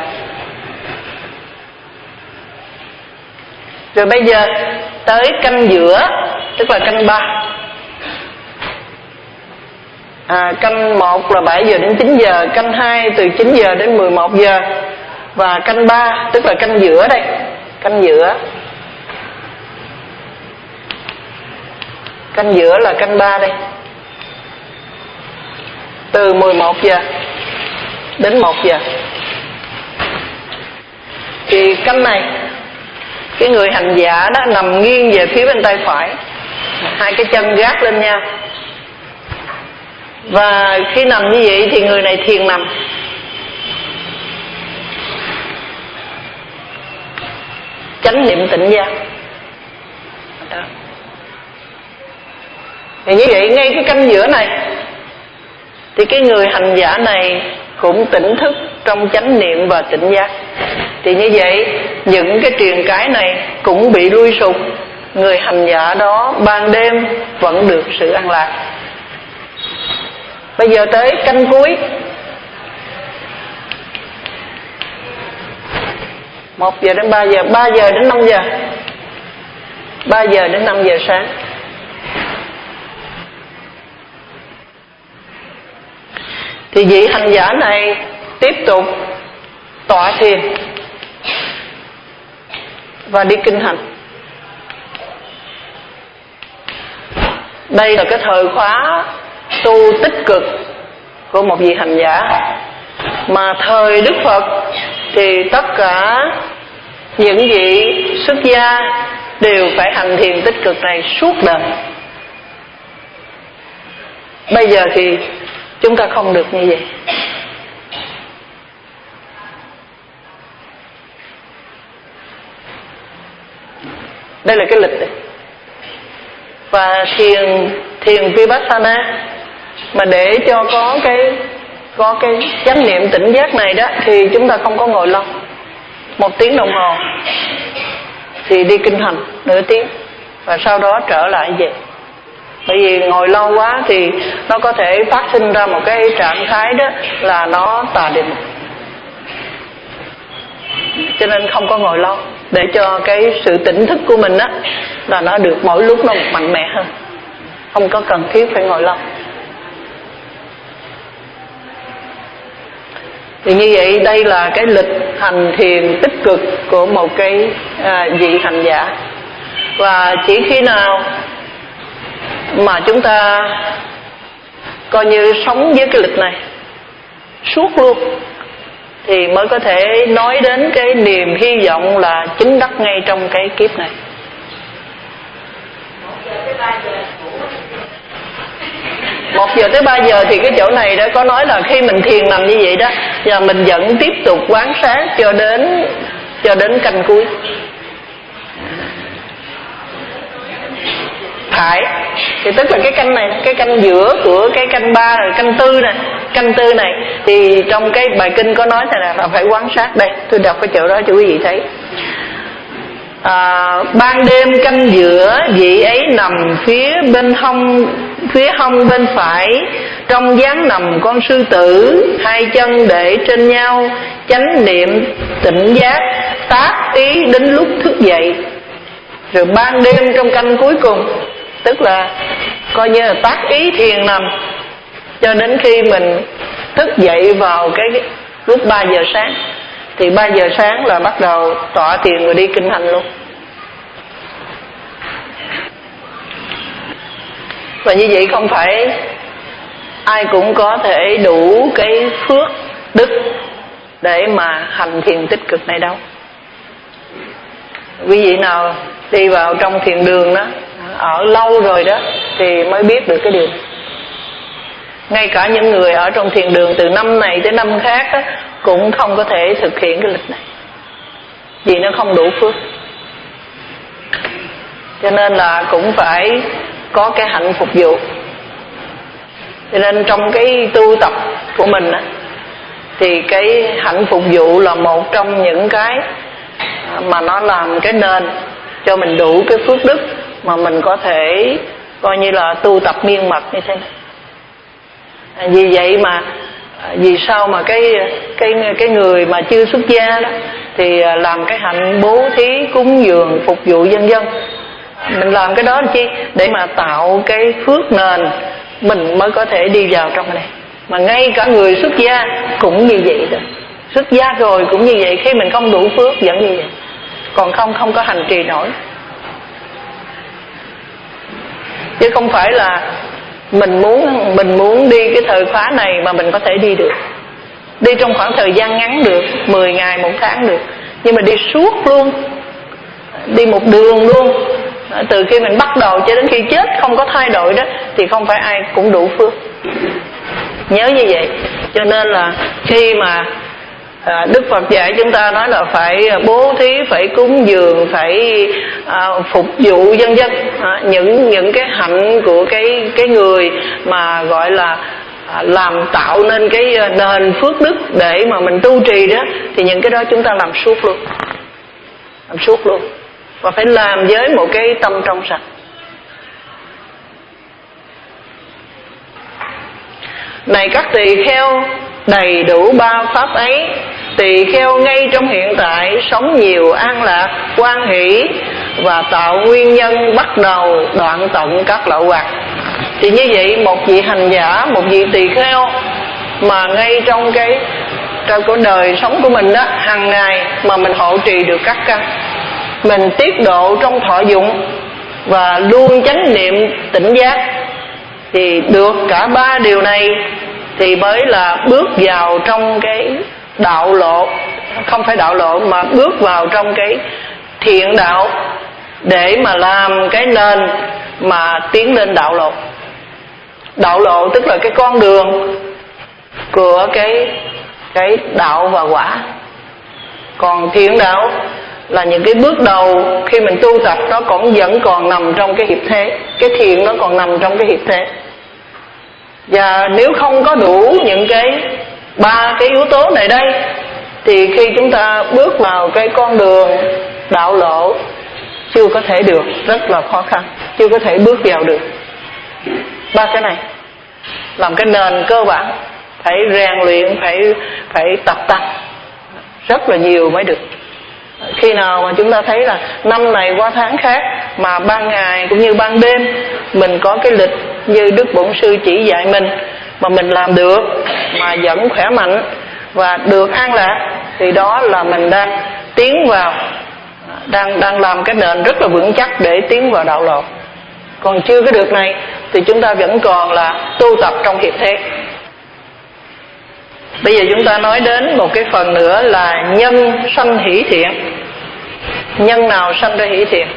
Rồi bây giờ tới canh giữa, tức là canh ba. À, canh một là bảy giờ đến chín giờ, canh hai từ chín giờ đến mười một giờ, và canh ba tức là canh giữa đây, canh giữa. Canh giữa là canh ba đây, từ mười một giờ đến một giờ. Thì canh này cái người hành giả đó nằm nghiêng về phía bên tay phải, hai cái chân gác lên nhau. Và khi nằm như vậy thì người này thiền nằm. Chánh niệm tỉnh giác. Đó. Thì như vậy ngay cái canh giữa này thì cái người hành giả này cũng tỉnh thức trong chánh niệm và tỉnh giác. Thì như vậy những cái triền cái này cũng bị lui sụp, người hành giả đó ban đêm vẫn được sự an lạc. Bây giờ tới canh cuối, một giờ đến ba giờ, ba giờ đến năm giờ, ba giờ đến năm giờ sáng. Thì vị hành giả này tiếp tục tọa thiền và đi kinh hành. Đây là cái thời khóa tu tích cực của một vị hành giả. Mà thời Đức Phật thì tất cả những vị xuất gia đều phải hành thiền tích cực này suốt đời. Bây giờ thì chúng ta không được như vậy. Đây là cái lịch này. Và thiền thiền Vipassana mà để cho có cái có cái chánh niệm tỉnh giác này đó thì chúng ta không có ngồi lâu. Một tiếng đồng hồ thì đi kinh hành nửa tiếng và sau đó trở lại về. Bởi vì ngồi lâu quá thì nó có thể phát sinh ra một cái trạng thái đó là nó tà định. Cho nên không có ngồi lâu, để cho cái sự tỉnh thức của mình á là nó được mỗi lúc nó mạnh mẽ hơn, không có cần thiết phải ngồi lâu. Thì như vậy đây là cái lịch hành thiền tích cực của một cái à, vị hành giả. Và chỉ khi nào mà chúng ta coi như sống với cái lịch này suốt luôn thì mới có thể nói đến cái niềm hy vọng là chứng đắc ngay trong cái kiếp này. một giờ tới ba giờ thì cái chỗ này đã có nói là khi mình thiền nằm như vậy đó, và mình vẫn tiếp tục quán sát cho đến cho đến canh cuối. Phải, thì tức là cái canh này, cái canh giữa của cái canh ba rồi canh tư này, canh tư này thì trong cái bài kinh có nói là, là phải quán sát. Đây, tôi đọc cái chỗ đó cho quý vị thấy. À, ban đêm canh giữa, vị ấy nằm phía bên hông, phía hông bên phải, trong dáng nằm con sư tử, hai chân để trên nhau, chánh niệm tỉnh giác, tác ý đến lúc thức dậy. Rồi ban đêm trong canh cuối cùng, tức là coi như là tác ý thiền nằm cho đến khi mình thức dậy vào cái lúc ba giờ sáng. Thì ba giờ sáng là bắt đầu tọa thiền rồi đi kinh hành luôn. Và như vậy không phải ai cũng có thể đủ cái phước đức để mà hành thiền tích cực này đâu. Quý vị nào đi vào trong thiền đường đó, ở lâu rồi đó, thì mới biết được cái điều này. Ngay cả những người ở trong thiền đường từ năm này tới năm khác đó, cũng không có thể thực hiện cái lịch này, vì nó không đủ phước. Cho nên là cũng phải có cái hạnh phục vụ. Cho nên trong cái tu tập của mình á, thì cái hạnh phục vụ là một trong những cái mà nó làm cái nền cho mình đủ cái phước đức mà mình có thể coi như là tu tập miên mật như thế này. À, vì vậy mà vì sao mà cái cái cái người mà chưa xuất gia đó thì làm cái hạnh bố thí, cúng dường, phục vụ dân dân. Mình làm cái đó làm chi? Để mà tạo cái phước nền mình mới có thể đi vào trong này. Mà ngay cả người xuất gia cũng như vậy đó. Xuất gia rồi cũng như vậy, khi mình không đủ phước vẫn như vậy. Còn không không có hành trì nổi. Chứ không phải là mình muốn mình muốn đi cái thời khóa này mà mình có thể đi được. Đi trong khoảng thời gian ngắn được, mười ngày, một tháng được. Nhưng mà đi suốt luôn, đi một đường luôn, từ khi mình bắt đầu cho đến khi chết không có thay đổi đó, thì không phải ai cũng đủ phước. Nhớ như vậy. Cho nên là khi mà à, Đức Phật dạy chúng ta nói là phải bố thí, phải cúng dường, phải à, phục vụ dân dân, à, những những cái hạnh của cái cái người mà gọi là à, làm tạo nên cái nền phước đức để mà mình tu trì đó, thì những cái đó chúng ta làm suốt luôn, làm suốt luôn, và phải làm với một cái tâm trong sạch. Này các tỳ kheo, đầy đủ ba pháp ấy, tỳ kheo ngay trong hiện tại sống nhiều an lạc, hoan hỷ và tạo nguyên nhân bắt đầu đoạn tận các lậu hoặc. Thì như vậy một vị hành giả, một vị tỳ kheo mà ngay trong cái trong cái đời sống của mình đó, hàng ngày mà mình hộ trì được các căn, mình tiết độ trong thọ dụng và luôn chánh niệm tỉnh giác, thì được cả ba điều này thì mới là bước vào trong cái đạo lộ, không phải đạo lộ mà bước vào trong cái thiện đạo để mà làm cái nền mà tiến lên đạo lộ. Đạo lộ tức là cái con đường của cái cái đạo và quả. Còn thiện đạo là những cái bước đầu khi mình tu tập, nó cũng vẫn còn nằm trong cái hiệp thế. Cái thiện nó còn nằm trong cái hiệp thế. Và nếu không có đủ những cái ba cái yếu tố này đây, thì khi chúng ta bước vào cái con đường đạo lộ chưa có thể được, rất là khó khăn, chưa có thể bước vào được. Ba cái này làm cái nền cơ bản, phải rèn luyện, phải phải tập tập rất là nhiều mới được. Khi nào mà chúng ta thấy là năm này qua tháng khác, mà ban ngày cũng như ban đêm mình có cái lịch như Đức Bổn Sư chỉ dạy mình mà mình làm được, mà vẫn khỏe mạnh và được an lạc, thì đó là mình đang tiến vào, đang đang làm cái nền rất là vững chắc để tiến vào đạo lộ. Còn chưa có được này thì chúng ta vẫn còn là tu tập trong hiệp thế. Bây giờ chúng ta nói đến một cái phần nữa là nhân sanh hỷ thiện. Nhân nào sanh ra hỷ thiện?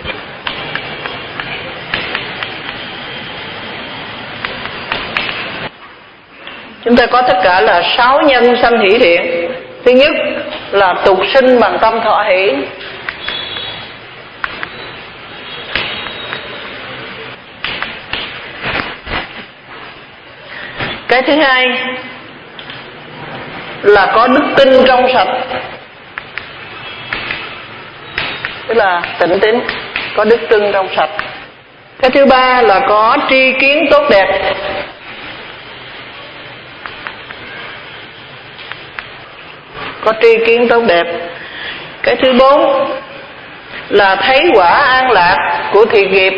Chúng ta có tất cả là sáu nhân sanh hỷ thiện. Thứ nhất là tục sinh bằng tâm thọ hỷ. Cái thứ hai là có đức tin trong sạch, tức là tịnh tín, có đức tin trong sạch. Cái thứ ba là có tri kiến tốt đẹp. Có tri kiến tốt đẹp. Cái thứ bốn là thấy quả an lạc của thiện nghiệp.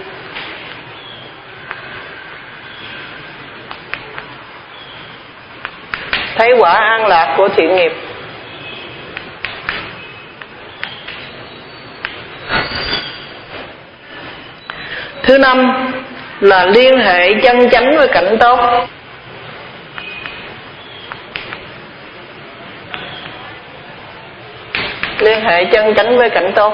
Thấy quả an lạc của thiện nghiệp. Thứ năm là liên hệ chân chánh với cảnh tốt. Liên hệ chân chánh với cảnh tốt.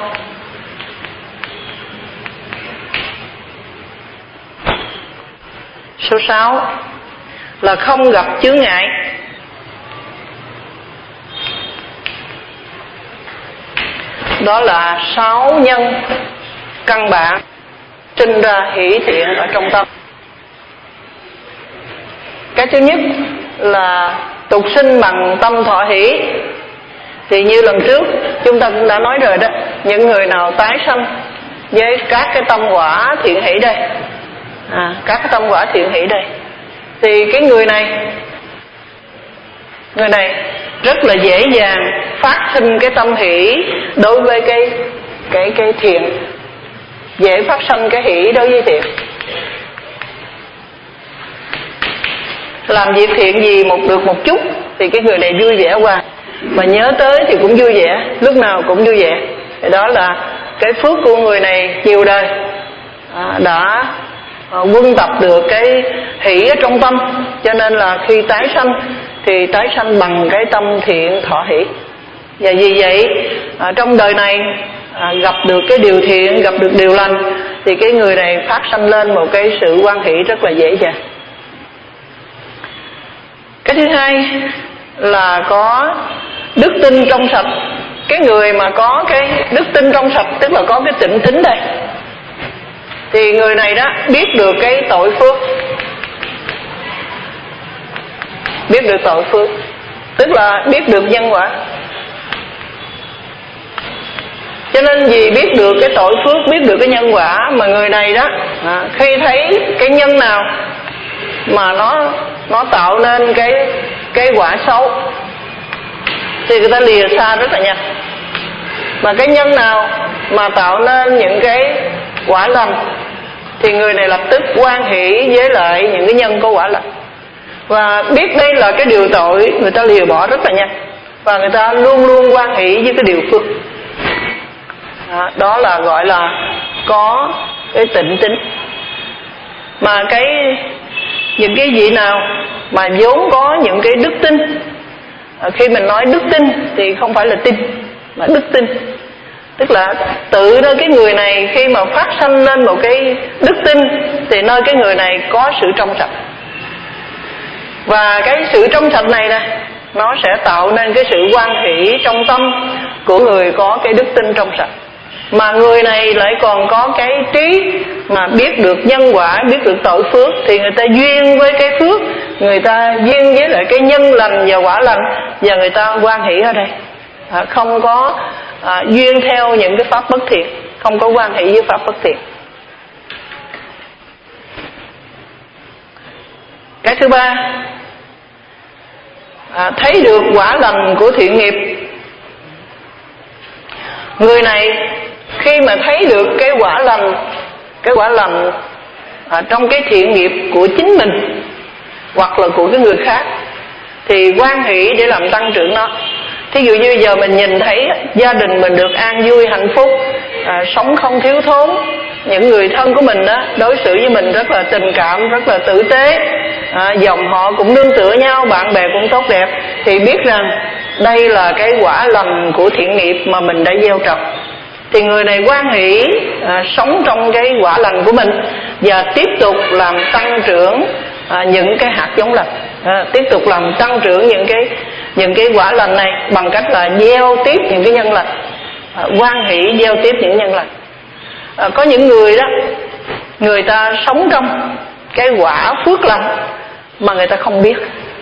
Số sáu là không gặp chướng ngại. Đó là sáu nhân căn bản sinh ra hỷ thiện ở trong tâm. Cái thứ nhất là tục sinh bằng tâm thọ hỷ. Thì như lần trước chúng ta cũng đã nói rồi đó, những người nào tái sanh với các cái tâm quả thiện hỷ đây, à, các cái tâm quả thiện hỷ đây, thì cái người này người này rất là dễ dàng phát sinh cái tâm hỷ đối với cái cái cái thiện, dễ phát sinh cái hỷ đối với thiện. Làm việc thiện gì một được một chút thì cái người này vui vẻ qua, mà nhớ tới thì cũng vui vẻ, lúc nào cũng vui vẻ. Thì đó là cái phước của người này nhiều đời à, đã à, quân tập được cái hỷ ở trong tâm, cho nên là khi tái sanh thì tái sanh bằng cái tâm thiện thọ hỷ. Và vì vậy à, trong đời này à, gặp được cái điều thiện, gặp được điều lành, thì cái người này phát sanh lên một cái sự hoan hỷ rất là dễ dàng. Cái thứ hai là có đức tin trong sạch. Cái người mà có cái đức tin trong sạch, tức là có cái tịnh tín đây, thì người này đó biết được cái tội phước. Biết được tội phước, tức là biết được nhân quả. Cho nên vì biết được cái tội phước, biết được cái nhân quả, mà người này đó à, khi thấy cái nhân nào mà nó nó tạo nên cái cái quả xấu thì người ta lìa xa rất là nhanh. Mà cái nhân nào mà tạo nên những cái quả lành thì người này lập tức hoan hỷ với lại những cái nhân có quả lành. Và biết đây là cái điều tội, người ta lìa bỏ rất là nhanh, và người ta luôn luôn hoan hỷ với cái điều phước. Đó, đó là gọi là có cái tịnh tín. Mà cái những cái vị nào mà vốn có những cái đức tin, à, khi mình nói đức tin thì không phải là tin mà đức tin, tức là tự nơi cái người này khi mà phát sanh lên một cái đức tin thì nơi cái người này có sự trong sạch. Và cái sự trong sạch này nè, nó sẽ tạo nên cái sự hoan hỷ trong tâm của người có cái đức tin trong sạch. Mà người này lại còn có cái trí mà biết được nhân quả, biết được tội phước, thì người ta duyên với cái phước, người ta duyên với lại cái nhân lành và quả lành, và người ta hoan hỷ ở đây, à, không có à, duyên theo những cái pháp bất thiện, không có hoan hỷ với pháp bất thiện. Cái thứ ba, à, thấy được quả lành của thiện nghiệp. Người này khi mà thấy được cái quả lành, cái quả lành à, trong cái thiện nghiệp của chính mình hoặc là của cái người khác, thì hoan hỷ để làm tăng trưởng nó. Thí dụ như giờ mình nhìn thấy gia đình mình được an vui hạnh phúc, à, sống không thiếu thốn, những người thân của mình đó đối xử với mình rất là tình cảm, rất là tử tế, à, dòng họ cũng nương tựa nhau, bạn bè cũng tốt đẹp, thì biết rằng đây là cái quả lành của thiện nghiệp mà mình đã gieo trồng. Thì người này hoan hỷ à, sống trong cái quả lành của mình và tiếp tục làm tăng trưởng à, những cái hạt giống lành, à, tiếp tục làm tăng trưởng những cái những cái quả lành này bằng cách là gieo tiếp những cái nhân lành, à, hoan hỷ gieo tiếp những nhân lành. À, có những người đó, người ta sống trong cái quả phước lành mà người ta không biết,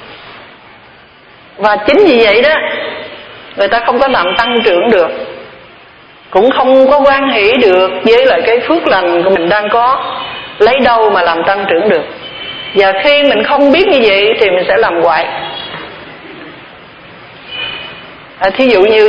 và chính vì vậy đó người ta không có làm tăng trưởng được, cũng không có hoan hỷ được với lại cái phước lành của mình đang có, lấy đâu mà làm tăng trưởng được. Và khi mình không biết như vậy thì mình sẽ làm hoại. À, thí dụ như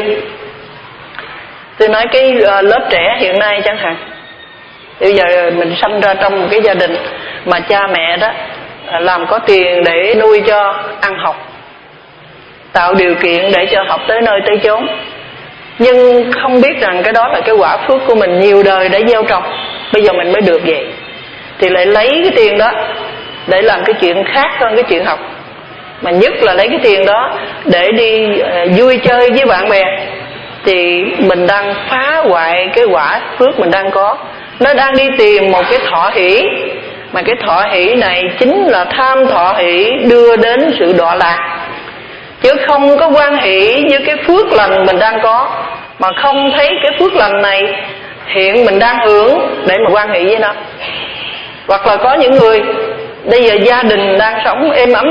tôi nói cái uh, lớp trẻ hiện nay chẳng hạn, bây giờ mình sanh ra trong một cái gia đình mà cha mẹ đó uh, làm có tiền để nuôi cho ăn học, tạo điều kiện để cho học tới nơi tới chốn, nhưng không biết rằng cái đó là cái quả phước của mình nhiều đời để gieo trồng, bây giờ mình mới được vậy, thì lại lấy cái tiền đó để làm cái chuyện khác hơn cái chuyện học, mà nhất là lấy cái tiền đó để đi uh, vui chơi với bạn bè, thì mình đang phá hoại cái quả phước mình đang có. Nó đang đi tìm một cái thọ hỷ, mà cái thọ hỷ này chính là tham thọ hỷ đưa đến sự đọa lạc, chứ không có hoan hỷ với cái phước lành mình đang có, mà không thấy cái phước lành này hiện mình đang hưởng để mà hoan hỷ với nó. Hoặc là có những người bây giờ gia đình đang sống êm ấm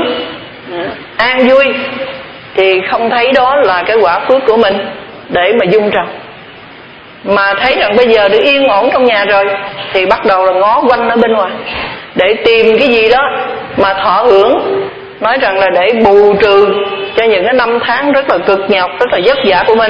an vui, thì không thấy đó là cái quả phước của mình để mà dung trồng, mà thấy rằng bây giờ được yên ổn trong nhà rồi thì bắt đầu là ngó quanh ở bên ngoài để tìm cái gì đó mà thọ hưởng, nói rằng là để bù trừ cho những cái năm tháng rất là cực nhọc, rất là vất vả của mình.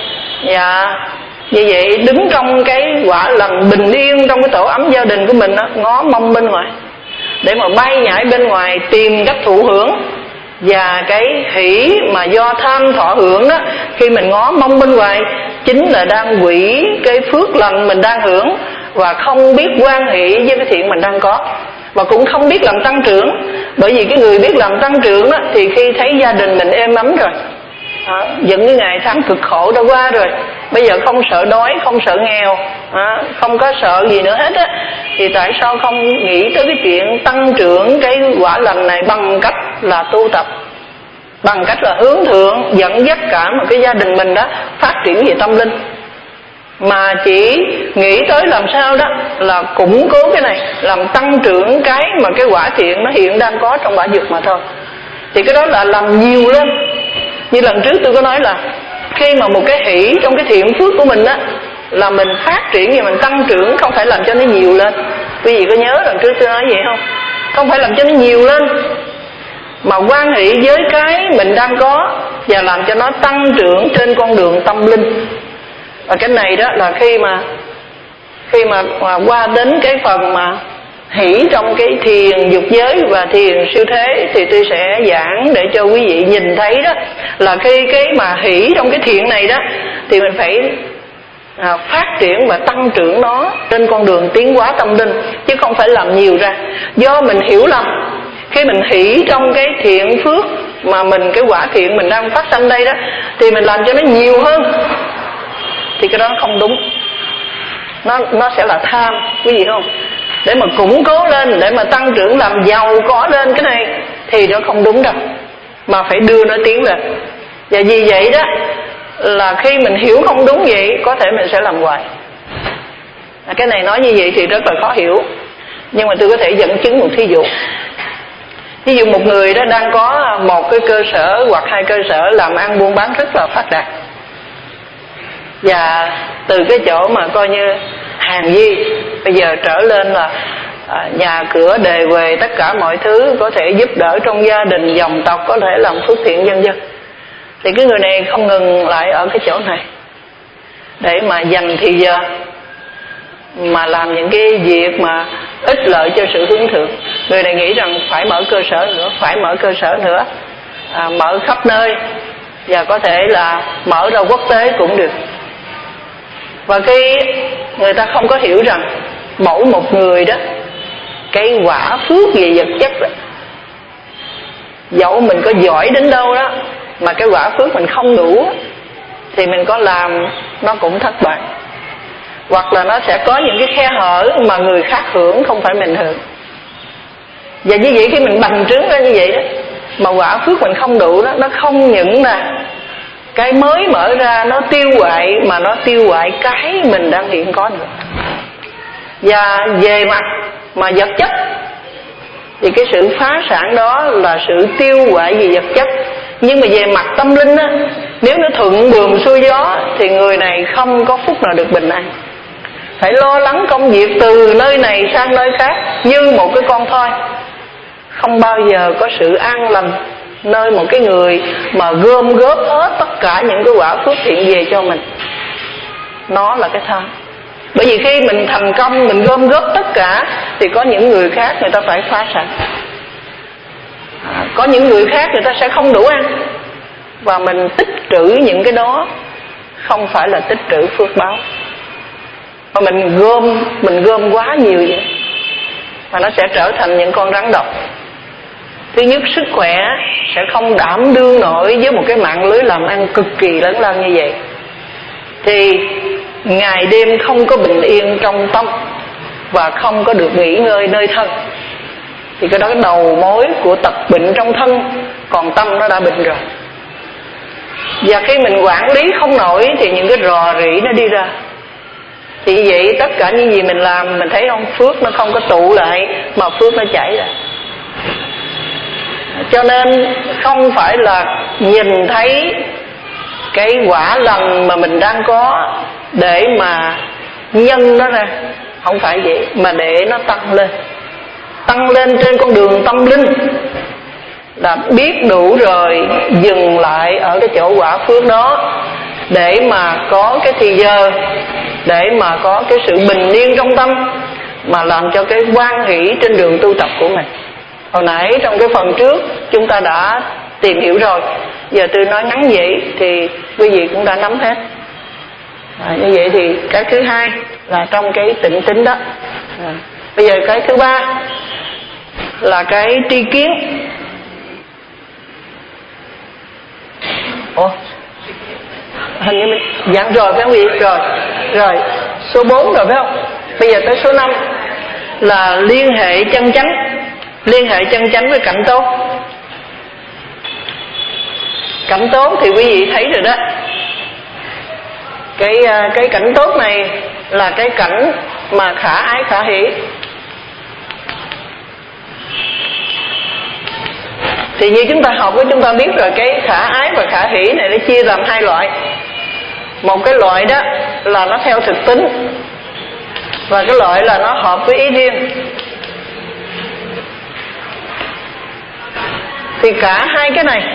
Dạ, như vậy đứng trong cái quả lành bình yên trong cái tổ ấm gia đình của mình đó, ngó mông bên ngoài để mà bay nhảy bên ngoài tìm cách thụ hưởng. Và cái hỷ mà do tham thọ hưởng đó, khi mình ngó mông bên ngoài chính là đang hủy cái phước lành mình đang hưởng, và không biết hoan hỷ với cái thiện mình đang có, và cũng không biết làm tăng trưởng. Bởi vì cái người biết làm tăng trưởng đó, thì khi thấy gia đình mình êm ấm rồi, à, những cái ngày tháng cực khổ đã qua rồi, bây giờ không sợ đói, không sợ nghèo, à, không có sợ gì nữa hết á, thì tại sao không nghĩ tới cái chuyện tăng trưởng cái quả lành này bằng cách là tu tập, bằng cách là hướng thượng dẫn dắt cả một cái gia đình mình đó phát triển về tâm linh, mà chỉ nghĩ tới làm sao đó là củng cố cái này, làm tăng trưởng cái mà cái quả thiện nó hiện đang có trong quả dục mà thôi. Thì cái đó là làm nhiều lên. Như lần trước tôi có nói là khi mà một cái hỷ trong cái thiện phước của mình á, là mình phát triển và mình tăng trưởng, không phải làm cho nó nhiều lên. Quý vị có nhớ lần trước tôi nói vậy không? Không phải làm cho nó nhiều lên, mà hoan hỷ với cái mình đang có và làm cho nó tăng trưởng trên con đường tâm linh. Và cái này đó là khi mà khi mà, mà qua đến cái phần mà hỷ trong cái thiền dục giới và thiền siêu thế, thì tôi sẽ giảng để cho quý vị nhìn thấy đó là khi cái mà hỷ trong cái thiện này đó, thì mình phải à, phát triển và tăng trưởng nó trên con đường tiến hóa tâm linh, chứ không phải làm nhiều ra. Do mình hiểu lầm, khi mình hỷ trong cái thiện phước mà mình cái quả thiện mình đang phát sanh đây đó, thì mình làm cho nó nhiều hơn, thì cái đó không đúng. Nó, nó sẽ là tham, quý vị không? Để mà củng cố lên, để mà tăng trưởng làm giàu có lên cái này, thì nó không đúng đâu, mà phải đưa nó tiến lên. Và vì vậy đó là khi mình hiểu không đúng vậy, có thể mình sẽ làm hoài. Cái này nói như vậy thì rất là khó hiểu, nhưng mà tôi có thể dẫn chứng một thí dụ. Ví dụ một người đó đang có một cái cơ sở hoặc hai cơ sở làm ăn buôn bán rất là phát đạt, và từ cái chỗ mà coi như hàng di, bây giờ trở lên là à, nhà cửa đề về tất cả mọi thứ, có thể giúp đỡ trong gia đình, dòng tộc, có thể làm phước thiện vân vân. Thì cái người này không ngừng lại ở cái chỗ này để mà dành thì giờ mà làm những cái việc mà ích lợi cho sự hướng thượng. Người này nghĩ rằng phải mở cơ sở nữa, phải mở cơ sở nữa, à, mở khắp nơi, và có thể là mở ra quốc tế cũng được. Và khi người ta không có hiểu rằng mỗi một người đó, cái quả phước về vật chất đó, dẫu mình có giỏi đến đâu đó, mà cái quả phước mình không đủ, thì mình có làm nó cũng thất bại, hoặc là nó sẽ có những cái khe hở mà người khác hưởng, không phải mình hưởng. Và như vậy khi mình bành trướng ra như vậy đó, mà quả phước mình không đủ đó, nó không những là cái mới mở ra nó tiêu hoại, mà nó tiêu hoại cái mình đang hiện có nữa. Và về mặt mà vật chất thì cái sự phá sản đó là sự tiêu hoại về vật chất. Nhưng mà về mặt tâm linh á, nếu nó thuận buồm xuôi gió thì người này không có phút nào được bình an, phải lo lắng công việc từ nơi này sang nơi khác như một cái con thoi, không bao giờ có sự an lành nơi một cái người mà gom góp hết tất cả những cái quả phước hiện về cho mình. Nó là cái tham. Bởi vì khi mình thành công, mình gom góp tất cả thì có những người khác người ta phải phá sản, à, có những người khác người ta sẽ không đủ ăn. Và mình tích trữ những cái đó không phải là tích trữ phước báo, mà mình gom mình gom quá nhiều vậy mà nó sẽ trở thành những con rắn độc. Thứ nhất, sức khỏe sẽ không đảm đương nổi với một cái mạng lưới làm ăn cực kỳ lớn lao như vậy. Thì ngày đêm không có bình yên trong tâm và không có được nghỉ ngơi nơi thân, thì cái đó cái đầu mối của tật bệnh trong thân, còn tâm nó đã bệnh rồi. Và khi mình quản lý không nổi thì những cái rò rỉ nó đi ra. Thì như vậy tất cả những gì mình làm, mình thấy không, phước nó không có tụ lại mà phước nó chảy ra. Cho nên không phải là nhìn thấy cái quả lành mà mình đang có để mà nhân nó ra, không phải vậy, mà để nó tăng lên. Tăng lên trên con đường tâm linh là biết đủ rồi, dừng lại ở cái chỗ quả phước đó để mà có cái thì giờ, để mà có cái sự bình yên trong tâm, mà làm cho cái hoan hỷ trên đường tu tập của mình. Hồi nãy trong cái phần trước chúng ta đã tìm hiểu rồi, giờ tôi nói ngắn vậy thì quý vị cũng đã nắm hết. À, như vậy thì cái thứ hai là trong cái tịnh tính đó. À, bây giờ cái thứ ba là cái tri kiến. Ủa, hình như mình dặn rồi phải không quý vị? Rồi, rồi số bốn rồi phải không? Bây giờ tới số năm là liên hệ chân chánh. Liên hệ chân chánh với cảnh tốt. Cảnh tốt thì quý vị thấy rồi đó. Cái cái cảnh tốt này là cái cảnh mà khả ái khả hỷ. Thì như chúng ta học với chúng ta biết rồi, cái khả ái và khả hỷ này nó chia làm hai loại. Một cái loại đó là nó theo thực tính, và cái loại là nó hợp với ý riêng. Thì cả hai cái này,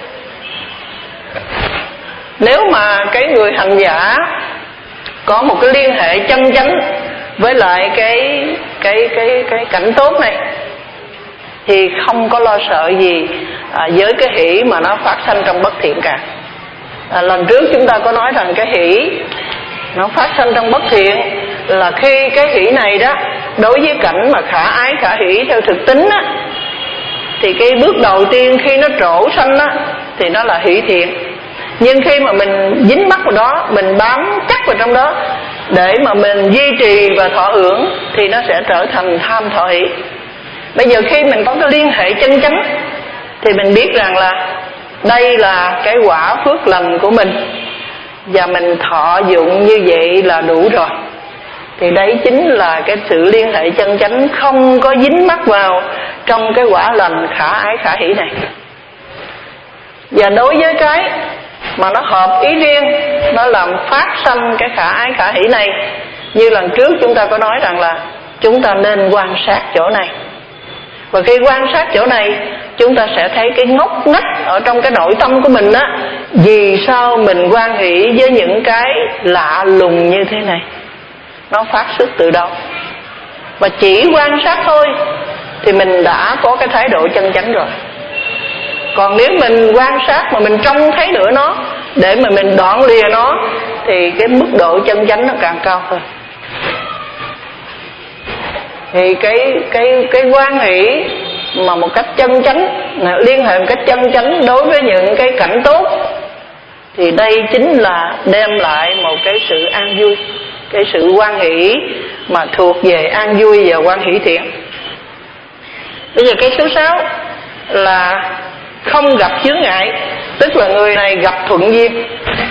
nếu mà cái người hành giả có một cái liên hệ chân chánh với lại cái cái cái cái cảnh tốt này thì không có lo sợ gì à, với cái hỷ mà nó phát sanh trong bất thiện cả. À, lần trước chúng ta có nói rằng cái hỷ nó phát sanh trong bất thiện là khi cái hỷ này đó đối với cảnh mà khả ái khả hỷ theo thực tính á, thì cái bước đầu tiên khi nó trổ sanh á thì nó là hỷ thiện. Nhưng khi mà mình dính mắc vào đó, mình bám chắc vào trong đó để mà mình duy trì và thọ hưởng thì nó sẽ trở thành tham thọ hỷ. Bây giờ khi mình có cái liên hệ chân chánh thì mình biết rằng là đây là cái quả phước lành của mình, và mình thọ dụng như vậy là đủ rồi. Thì đấy chính là cái sự liên hệ chân chánh, không có dính mắc vào trong cái quả lành khả ái khả hỷ này. Và đối với cái mà nó hợp ý riêng, nó làm phát sanh cái khả ái khả hỷ này, như lần trước chúng ta có nói rằng là chúng ta nên quan sát chỗ này. Và khi quan sát chỗ này, chúng ta sẽ thấy cái ngóc ngách ở trong cái nội tâm của mình á, vì sao mình hoan hỷ với những cái lạ lùng như thế này, nó phát xuất từ đâu. Và chỉ quan sát thôi thì mình đã có cái thái độ chân chánh rồi. Còn nếu mình quan sát mà mình trông thấy nữa nó để mà mình đoạn lìa nó thì cái mức độ chân chánh nó càng cao hơn. Thì cái cái cái quan hỷ mà một cách chân chánh, liên hệ một cách chân chánh đối với những cái cảnh tốt, thì đây chính là đem lại một cái sự an vui, cái sự hoan hỷ mà thuộc về an vui và hoan hỷ thiện. Bây giờ cái số sáu là không gặp chướng ngại, tức là người này gặp thuận duyên.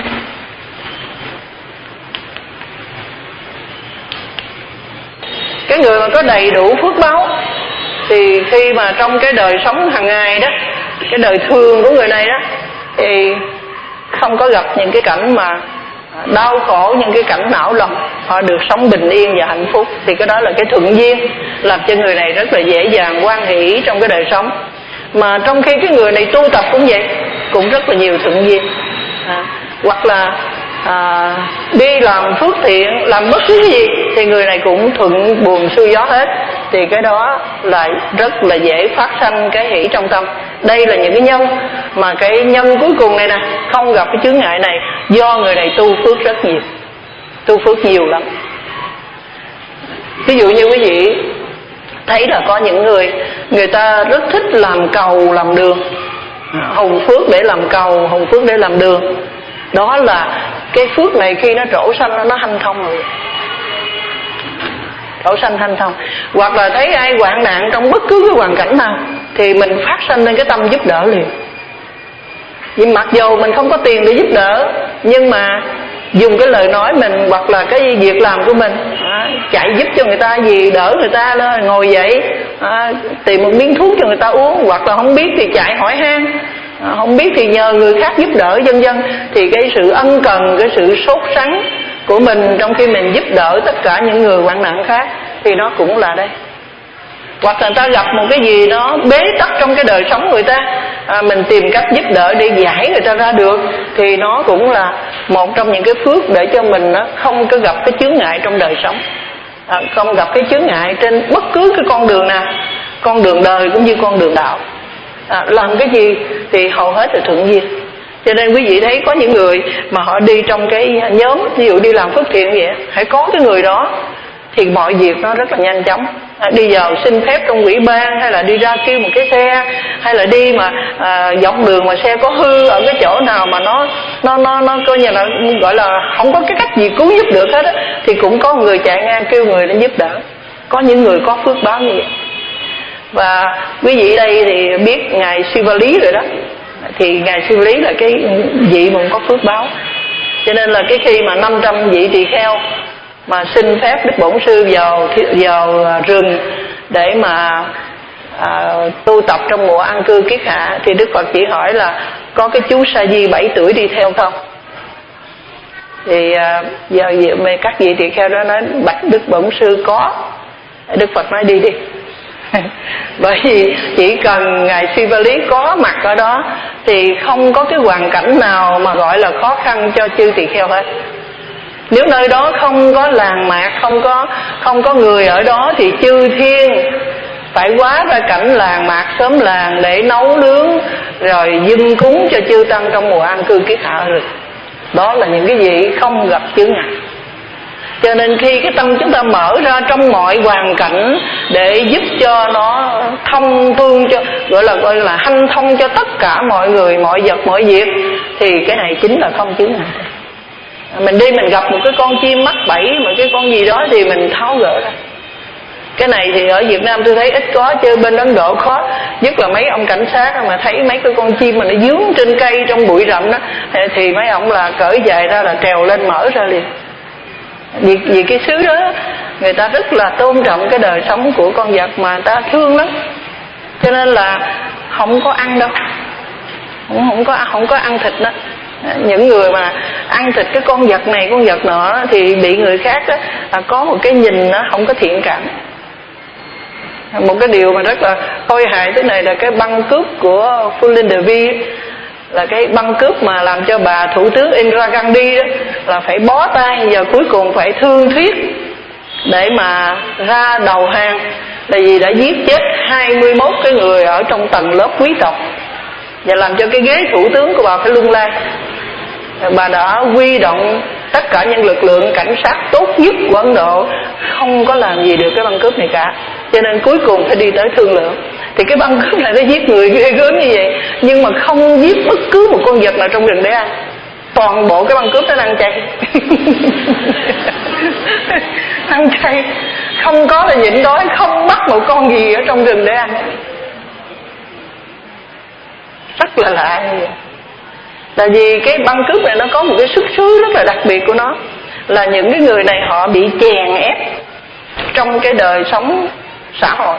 Cái người mà có đầy đủ phước báu thì khi mà trong cái đời sống hàng ngày đó, cái đời thường của người này đó, thì không có gặp những cái cảnh mà đau khổ, những cái cảnh não lòng, họ được sống bình yên và hạnh phúc. Thì cái đó là cái thuận duyên làm cho người này rất là dễ dàng hoan hỷ trong cái đời sống. Mà trong khi cái người này tu tập cũng vậy, cũng rất là nhiều thuận duyên. à, Hoặc là à, đi làm phước thiện, làm bất cứ gì thì người này cũng thuận buồm xuôi gió hết. Thì cái đó là rất là dễ phát sanh cái hỷ trong tâm. Đây là những cái nhân mà cái nhân cuối cùng này nè, không gặp cái chướng ngại này, do người này tu phước rất nhiều, tu phước nhiều lắm. Ví dụ như quý vị thấy là có những người, người ta rất thích làm cầu làm đường, hùng phước để làm cầu, hùng phước để làm đường. Đó là cái phước này khi nó trổ sanh nó hanh thông rồi, trổ sanh hanh thông. Hoặc là thấy ai hoạn nạn trong bất cứ cái hoàn cảnh nào thì mình phát sanh lên cái tâm giúp đỡ liền. Nhưng mặc dù mình không có tiền để giúp đỡ, nhưng mà dùng cái lời nói mình hoặc là cái việc làm của mình, à, chạy giúp cho người ta gì, đỡ người ta lên ngồi dậy, à, tìm một miếng thuốc cho người ta uống, hoặc là không biết thì chạy hỏi han, à, không biết thì nhờ người khác giúp đỡ, vân vân. Thì cái sự ân cần, cái sự sốt sắng của mình trong khi mình giúp đỡ tất cả những người hoạn nạn khác thì nó cũng là đây. Hoặc là người ta gặp một cái gì đó bế tắc trong cái đời sống người ta, à, mình tìm cách giúp đỡ để giải người ta ra được, thì nó cũng là một trong những cái phước để cho mình nó không có gặp cái chướng ngại trong đời sống, à, không gặp cái chướng ngại trên bất cứ cái con đường nào, con đường đời cũng như con đường đạo. À, làm cái gì thì hầu hết là thuận duyên. Cho nên quý vị thấy có những người mà họ đi trong cái nhóm, ví dụ đi làm phước thiện vậy, hãy có cái người đó thì mọi việc nó rất là nhanh chóng. À, đi vào xin phép trong ủy ban, hay là đi ra kêu một cái xe, hay là đi mà à, dọc đường mà xe có hư ở cái chỗ nào mà nó nó nó nó coi như là gọi là không có cái cách gì cứu giúp được hết á, thì cũng có người chạy ngang kêu người để giúp đỡ. Có những người có phước báo như vậy. Và quý vị đây thì biết ngài Siva Lý rồi đó, thì ngài Siva Lý là cái vị mà có phước báo. Cho nên là cái khi mà năm trăm vị tỳ kheo mà xin phép Đức Bổn Sư vào vào rừng để mà à, tu tập trong mùa an cư kiết hạ, thì Đức Phật chỉ hỏi là có cái chú Sa Di bảy tuổi đi theo không? Thì à, giờ các vị tỳ kheo đó nói bạch Đức Bổn Sư có. Đức Phật nói đi đi. Bởi vì chỉ cần ngài Siva Lý có mặt ở đó thì không có cái hoàn cảnh nào mà gọi là khó khăn cho chư tỳ kheo hết. Nếu nơi đó không có làng mạc, không có không có người ở đó thì chư thiên phải hóa ra cảnh làng mạc xóm làng để nấu nướng rồi dâng cúng cho chư tăng trong mùa an cư kiết hạ rồi. Đó là những cái gì không gặp chướng ngại. Cho nên khi cái tâm chúng ta mở ra trong mọi hoàn cảnh để giúp cho nó thông thương, cho gọi là gọi là hanh thông cho tất cả mọi người, mọi vật, mọi việc, thì cái này chính là không chướng ngại. Mình đi mình gặp một cái con chim mắc bẫy, mà cái con gì đó thì mình tháo gỡ ra. Cái này thì ở Việt Nam tôi thấy ít có, chứ bên Ấn Độ khó. Nhất là mấy ông cảnh sát mà thấy mấy cái con chim mà nó dướng trên cây trong bụi rậm đó, thì mấy ông là cởi giày ra là trèo lên mở ra liền. Vì, vì cái xứ đó người ta rất là tôn trọng cái đời sống của con vật, mà người ta thương lắm. Cho nên là không có ăn đâu, không, không, có, không có ăn thịt đó. Những người mà ăn thịt cái con vật này con vật nọ thì bị người khác đó, là có một cái nhìn nó không có thiện cảm. Một cái điều mà rất là khôi hài thế này là cái băng cướp của Fulin Devi, là cái băng cướp mà làm cho bà thủ tướng Indira Gandhi đó là phải bó tay và cuối cùng phải thương thuyết để mà ra đầu hàng, là vì đã giết chết hai mươi mốt cái người ở trong tầng lớp quý tộc và làm cho cái ghế thủ tướng của bà phải lung lay. Bà đã huy động tất cả những lực lượng cảnh sát tốt nhất của Ấn Độ, không có làm gì được cái băng cướp này cả. Cho nên cuối cùng phải đi tới thương lượng. Thì cái băng cướp này nó giết người ghê gớm như vậy, nhưng mà không giết bất cứ một con vật nào trong rừng để ăn. Toàn bộ cái băng cướp nó ăn chay. Ăn chay, không có là nhịn đói, không bắt một con gì ở trong rừng để ăn. Rất là lạ như vậy. Tại vì cái băng cướp này nó có một cái xuất xứ rất là đặc biệt của nó, là những cái người này họ bị chèn ép trong cái đời sống xã hội,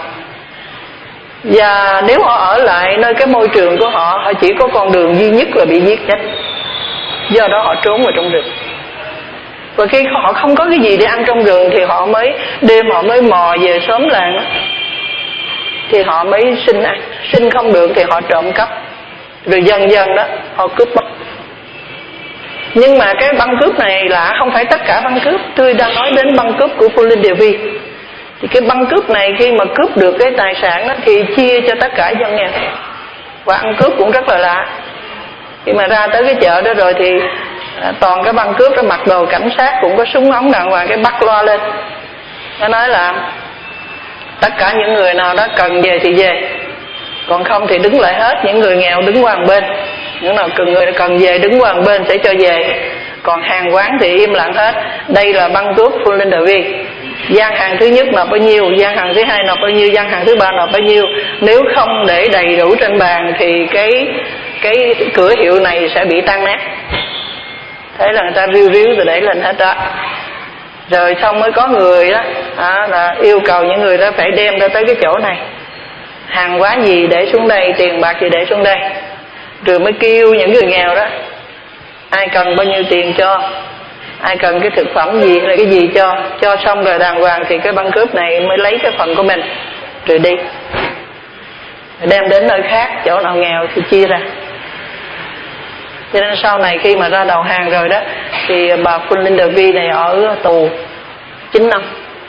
và nếu họ ở lại nơi cái môi trường của họ, họ chỉ có con đường duy nhất là bị giết chết. Do đó họ trốn vào trong rừng. Và khi họ không có cái gì để ăn trong rừng thì họ mới đêm họ mới mò về xóm làng đó, thì họ mới xin ăn. Xin không được thì họ trộm cắp, rồi dần dần đó họ cướp bóc. Nhưng mà cái băng cướp này là không phải tất cả băng cướp. Tôi đang nói đến băng cướp của Phu Linh Devi. Thì cái băng cướp này khi mà cướp được cái tài sản đó thì chia cho tất cả dân nghèo. Và ăn cướp cũng rất là lạ. Khi mà ra tới cái chợ đó rồi thì à, toàn cái băng cướp đó mặc đồ cảnh sát, cũng có súng ống đàng hoàng, cái bắt loa lên. Nó nói là tất cả những người nào đó cần về thì về, còn không thì đứng lại hết. Những người nghèo đứng qua một bên, những nào cần người cần về đứng qua một bên sẽ cho về, còn hàng quán thì im lặng hết. Đây là băng cướp Phu Linh Devi. Gian hàng thứ nhất nộp bao nhiêu, gian hàng thứ hai nộp bao nhiêu, gian hàng thứ ba nộp bao nhiêu. Nếu không để đầy đủ trên bàn thì cái cái cửa hiệu này sẽ bị tan nát. Thế là người ta riu riu rồi để lên hết đó. Rồi xong mới có người đó à, là yêu cầu những người đó phải đem ra tới cái chỗ này, hàng hóa gì để xuống đây, tiền bạc gì để xuống đây. Rồi mới kêu những người nghèo đó, ai cần bao nhiêu tiền cho, ai cần cái thực phẩm gì hay là cái gì cho. Cho xong rồi đàng hoàng thì cái băng cướp này mới lấy cái phần của mình rồi đi, đem đến nơi khác, chỗ nào nghèo thì chia ra. Cho nên sau này khi mà ra đầu hàng rồi đó thì bà Phu Linh Devi này ở tù chín năm,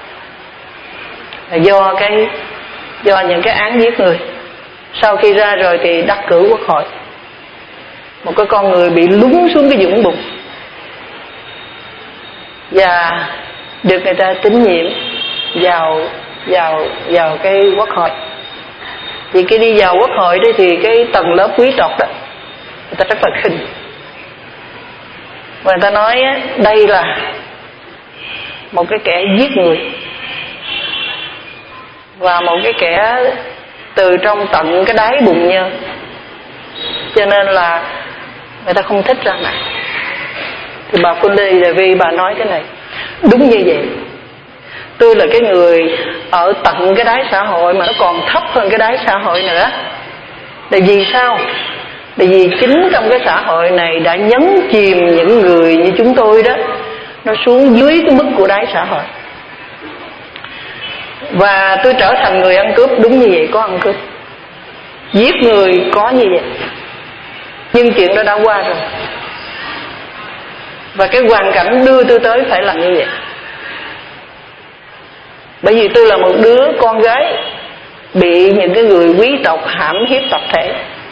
do cái do những cái án giết người. Sau khi ra rồi thì đắc cử quốc hội, một cái con người bị lún xuống cái vũng bùn, và được người ta tín nhiệm vào vào vào cái quốc hội. Vì khi đi vào quốc hội đó thì cái tầng lớp quý tộc đó người ta rất là khinh, và người ta nói đây là một cái kẻ giết người, và một cái kẻ từ trong tận cái đáy bùn nhơ, cho nên là người ta không thích ra mặt. Thì bà Phu Linh Devi bà nói thế này: đúng như vậy, tôi là cái người ở tận cái đáy xã hội mà nó còn thấp hơn cái đáy xã hội nữa. Tại vì sao? Tại vì chính trong cái xã hội này đã nhấn chìm những người như chúng tôi đó, nó xuống dưới cái mức của đáy xã hội. Và tôi trở thành người ăn cướp, đúng như vậy, có ăn cướp, giết người có như vậy. Nhưng chuyện đó đã qua rồi, và cái hoàn cảnh đưa tôi tới phải làm như vậy. Bởi vì tôi là một đứa con gái bị những cái người quý tộc hãm hiếp tập thể,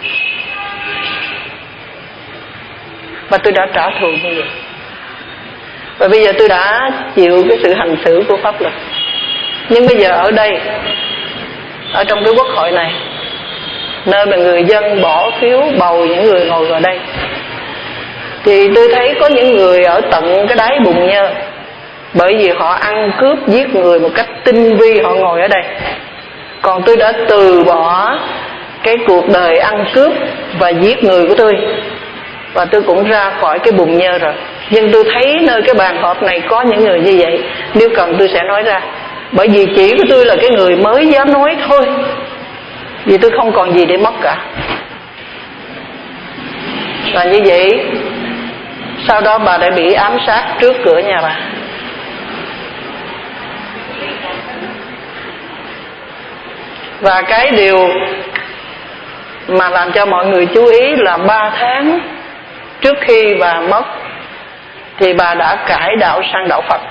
và tôi đã trả thù như vậy. Và bây giờ tôi đã chịu cái sự hành xử của pháp luật. Nhưng bây giờ ở đây, ở trong cái quốc hội này, nơi mà người dân bỏ phiếu bầu những người ngồi vào đây, thì tôi thấy có những người ở tận cái đáy bùn nhơ, bởi vì họ ăn cướp giết người một cách tinh vi, họ ngồi ở đây. Còn tôi đã từ bỏ cái cuộc đời ăn cướp và giết người của tôi, và tôi cũng ra khỏi cái bùn nhơ rồi. Nhưng tôi thấy nơi cái bàn họp này có những người như vậy, nếu cần tôi sẽ nói ra. Bởi vì chỉ của tôi là cái người mới dám nói thôi, vì tôi không còn gì để mất cả. Và như vậy, sau đó bà đã bị ám sát trước cửa nhà bà. Và cái điều mà làm cho mọi người chú ý là ba tháng trước khi bà mất thì bà đã cải đạo sang đạo Phật.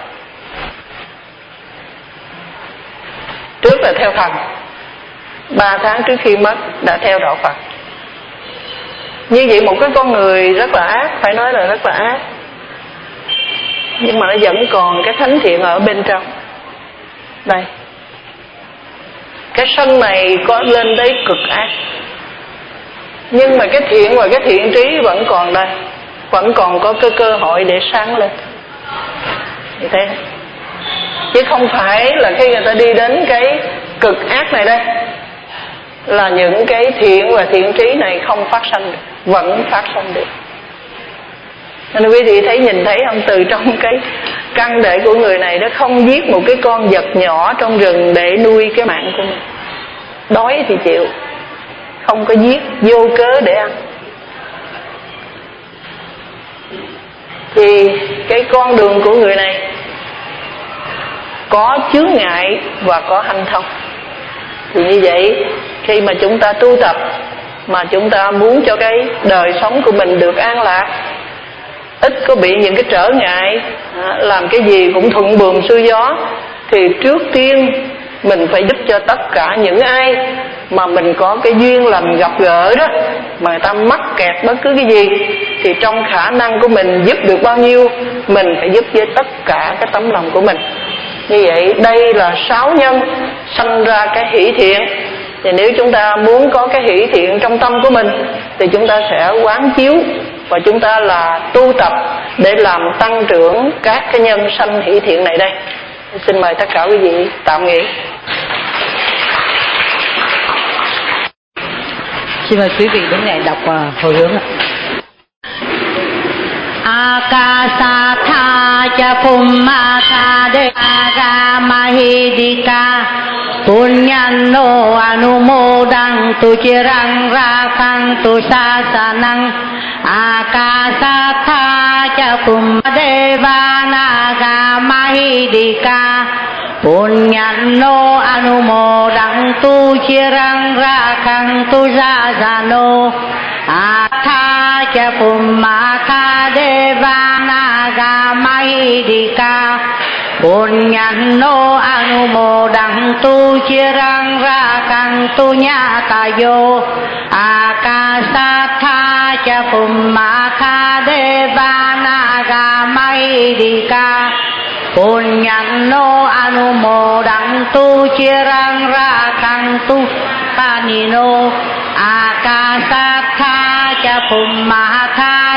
Trước là theo thần, ba tháng trước khi mất đã theo đạo Phật. Như vậy một cái con người rất là ác, phải nói là rất là ác, nhưng mà nó vẫn còn cái thánh thiện ở bên trong. Đây, cái sân này có lên đấy cực ác, nhưng mà cái thiện và cái thiện trí vẫn còn đây, vẫn còn có cái cơ hội để sáng lên. Như thế, chứ không phải là khi người ta đi đến cái cực ác này đây là những cái thiện và thiện trí này không phát sanh được, vẫn phát sanh được. Nên quý vị thấy, nhìn thấy không, từ trong cái căn để của người này, nó không giết một cái con vật nhỏ trong rừng để nuôi cái mạng của mình. Đói thì chịu, không có giết vô cớ để ăn. Thì cái con đường của người này có chướng ngại và có hanh thông. Thì như vậy, khi mà chúng ta tu tập, mà chúng ta muốn cho cái đời sống của mình được an lạc, ít có bị những cái trở ngại, làm cái gì cũng thuận buồm xuôi gió, thì trước tiên mình phải giúp cho tất cả những ai mà mình có cái duyên lành gặp gỡ đó, mà người ta mắc kẹt bất cứ cái gì, thì trong khả năng của mình giúp được bao nhiêu, mình phải giúp với tất cả cái tấm lòng của mình. Như vậy đây là sáu nhân sanh ra cái hỷ thiện. Và nếu chúng ta muốn có cái hỷ thiện trong tâm của mình, thì chúng ta sẽ quán chiếu và chúng ta là tu tập để làm tăng trưởng các cái nhân sanh hỷ thiện này đây. Xin mời tất cả quý vị tạm nghỉ. Xin mời quý vị đứng dậy đọc uh, hồi hướng ạ. Akasatha cha pummata de agamahidika punyano anumodang tu chirang rakang tu sasanang akasatha cha pummadavanagamadika punyano anumodang tu chirang rakang tu sasano atha cha pummata devanagamahidika punyano anumodang tu chirang rakang tu nyatayo akasatha cha pummata devanagamahidika punyano anumodang tu chirang rakang tu panino akasatha cha pummata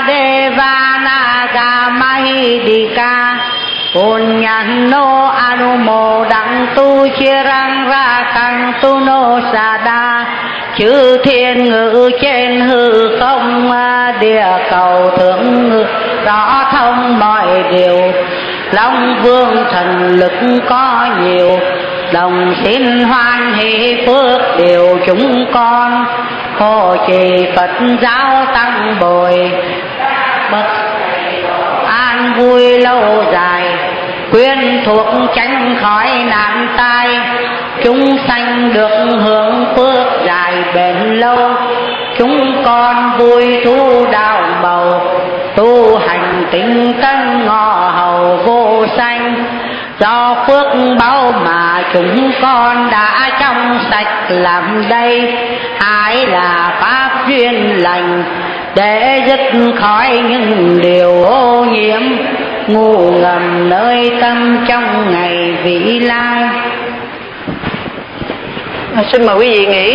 devanagamahidika punyano anumodang tu chirang rakang tu no sada chư thiên ngự trên hư không địa cầu thượng ngự rõ thông mọi điều Long vương thần lực có nhiều đồng xin hoan hỷ phước điều chúng con hộ trì Phật giáo tăng bồi bậc an vui lâu dài quyến thuộc tránh khỏi nạn tai chúng sanh được hưởng phước dài bền lâu chúng con vui thú đạo bầu tu hành tinh tấn ngọ hầu vô sanh do phước báu mà chúng con đã trong sạch làm đây hãy là pháp duyên lành để dứt khỏi những điều ô nhiễm ngu ngầm nơi tâm trong ngày vĩ lai. Xin mời quý vị nghỉ.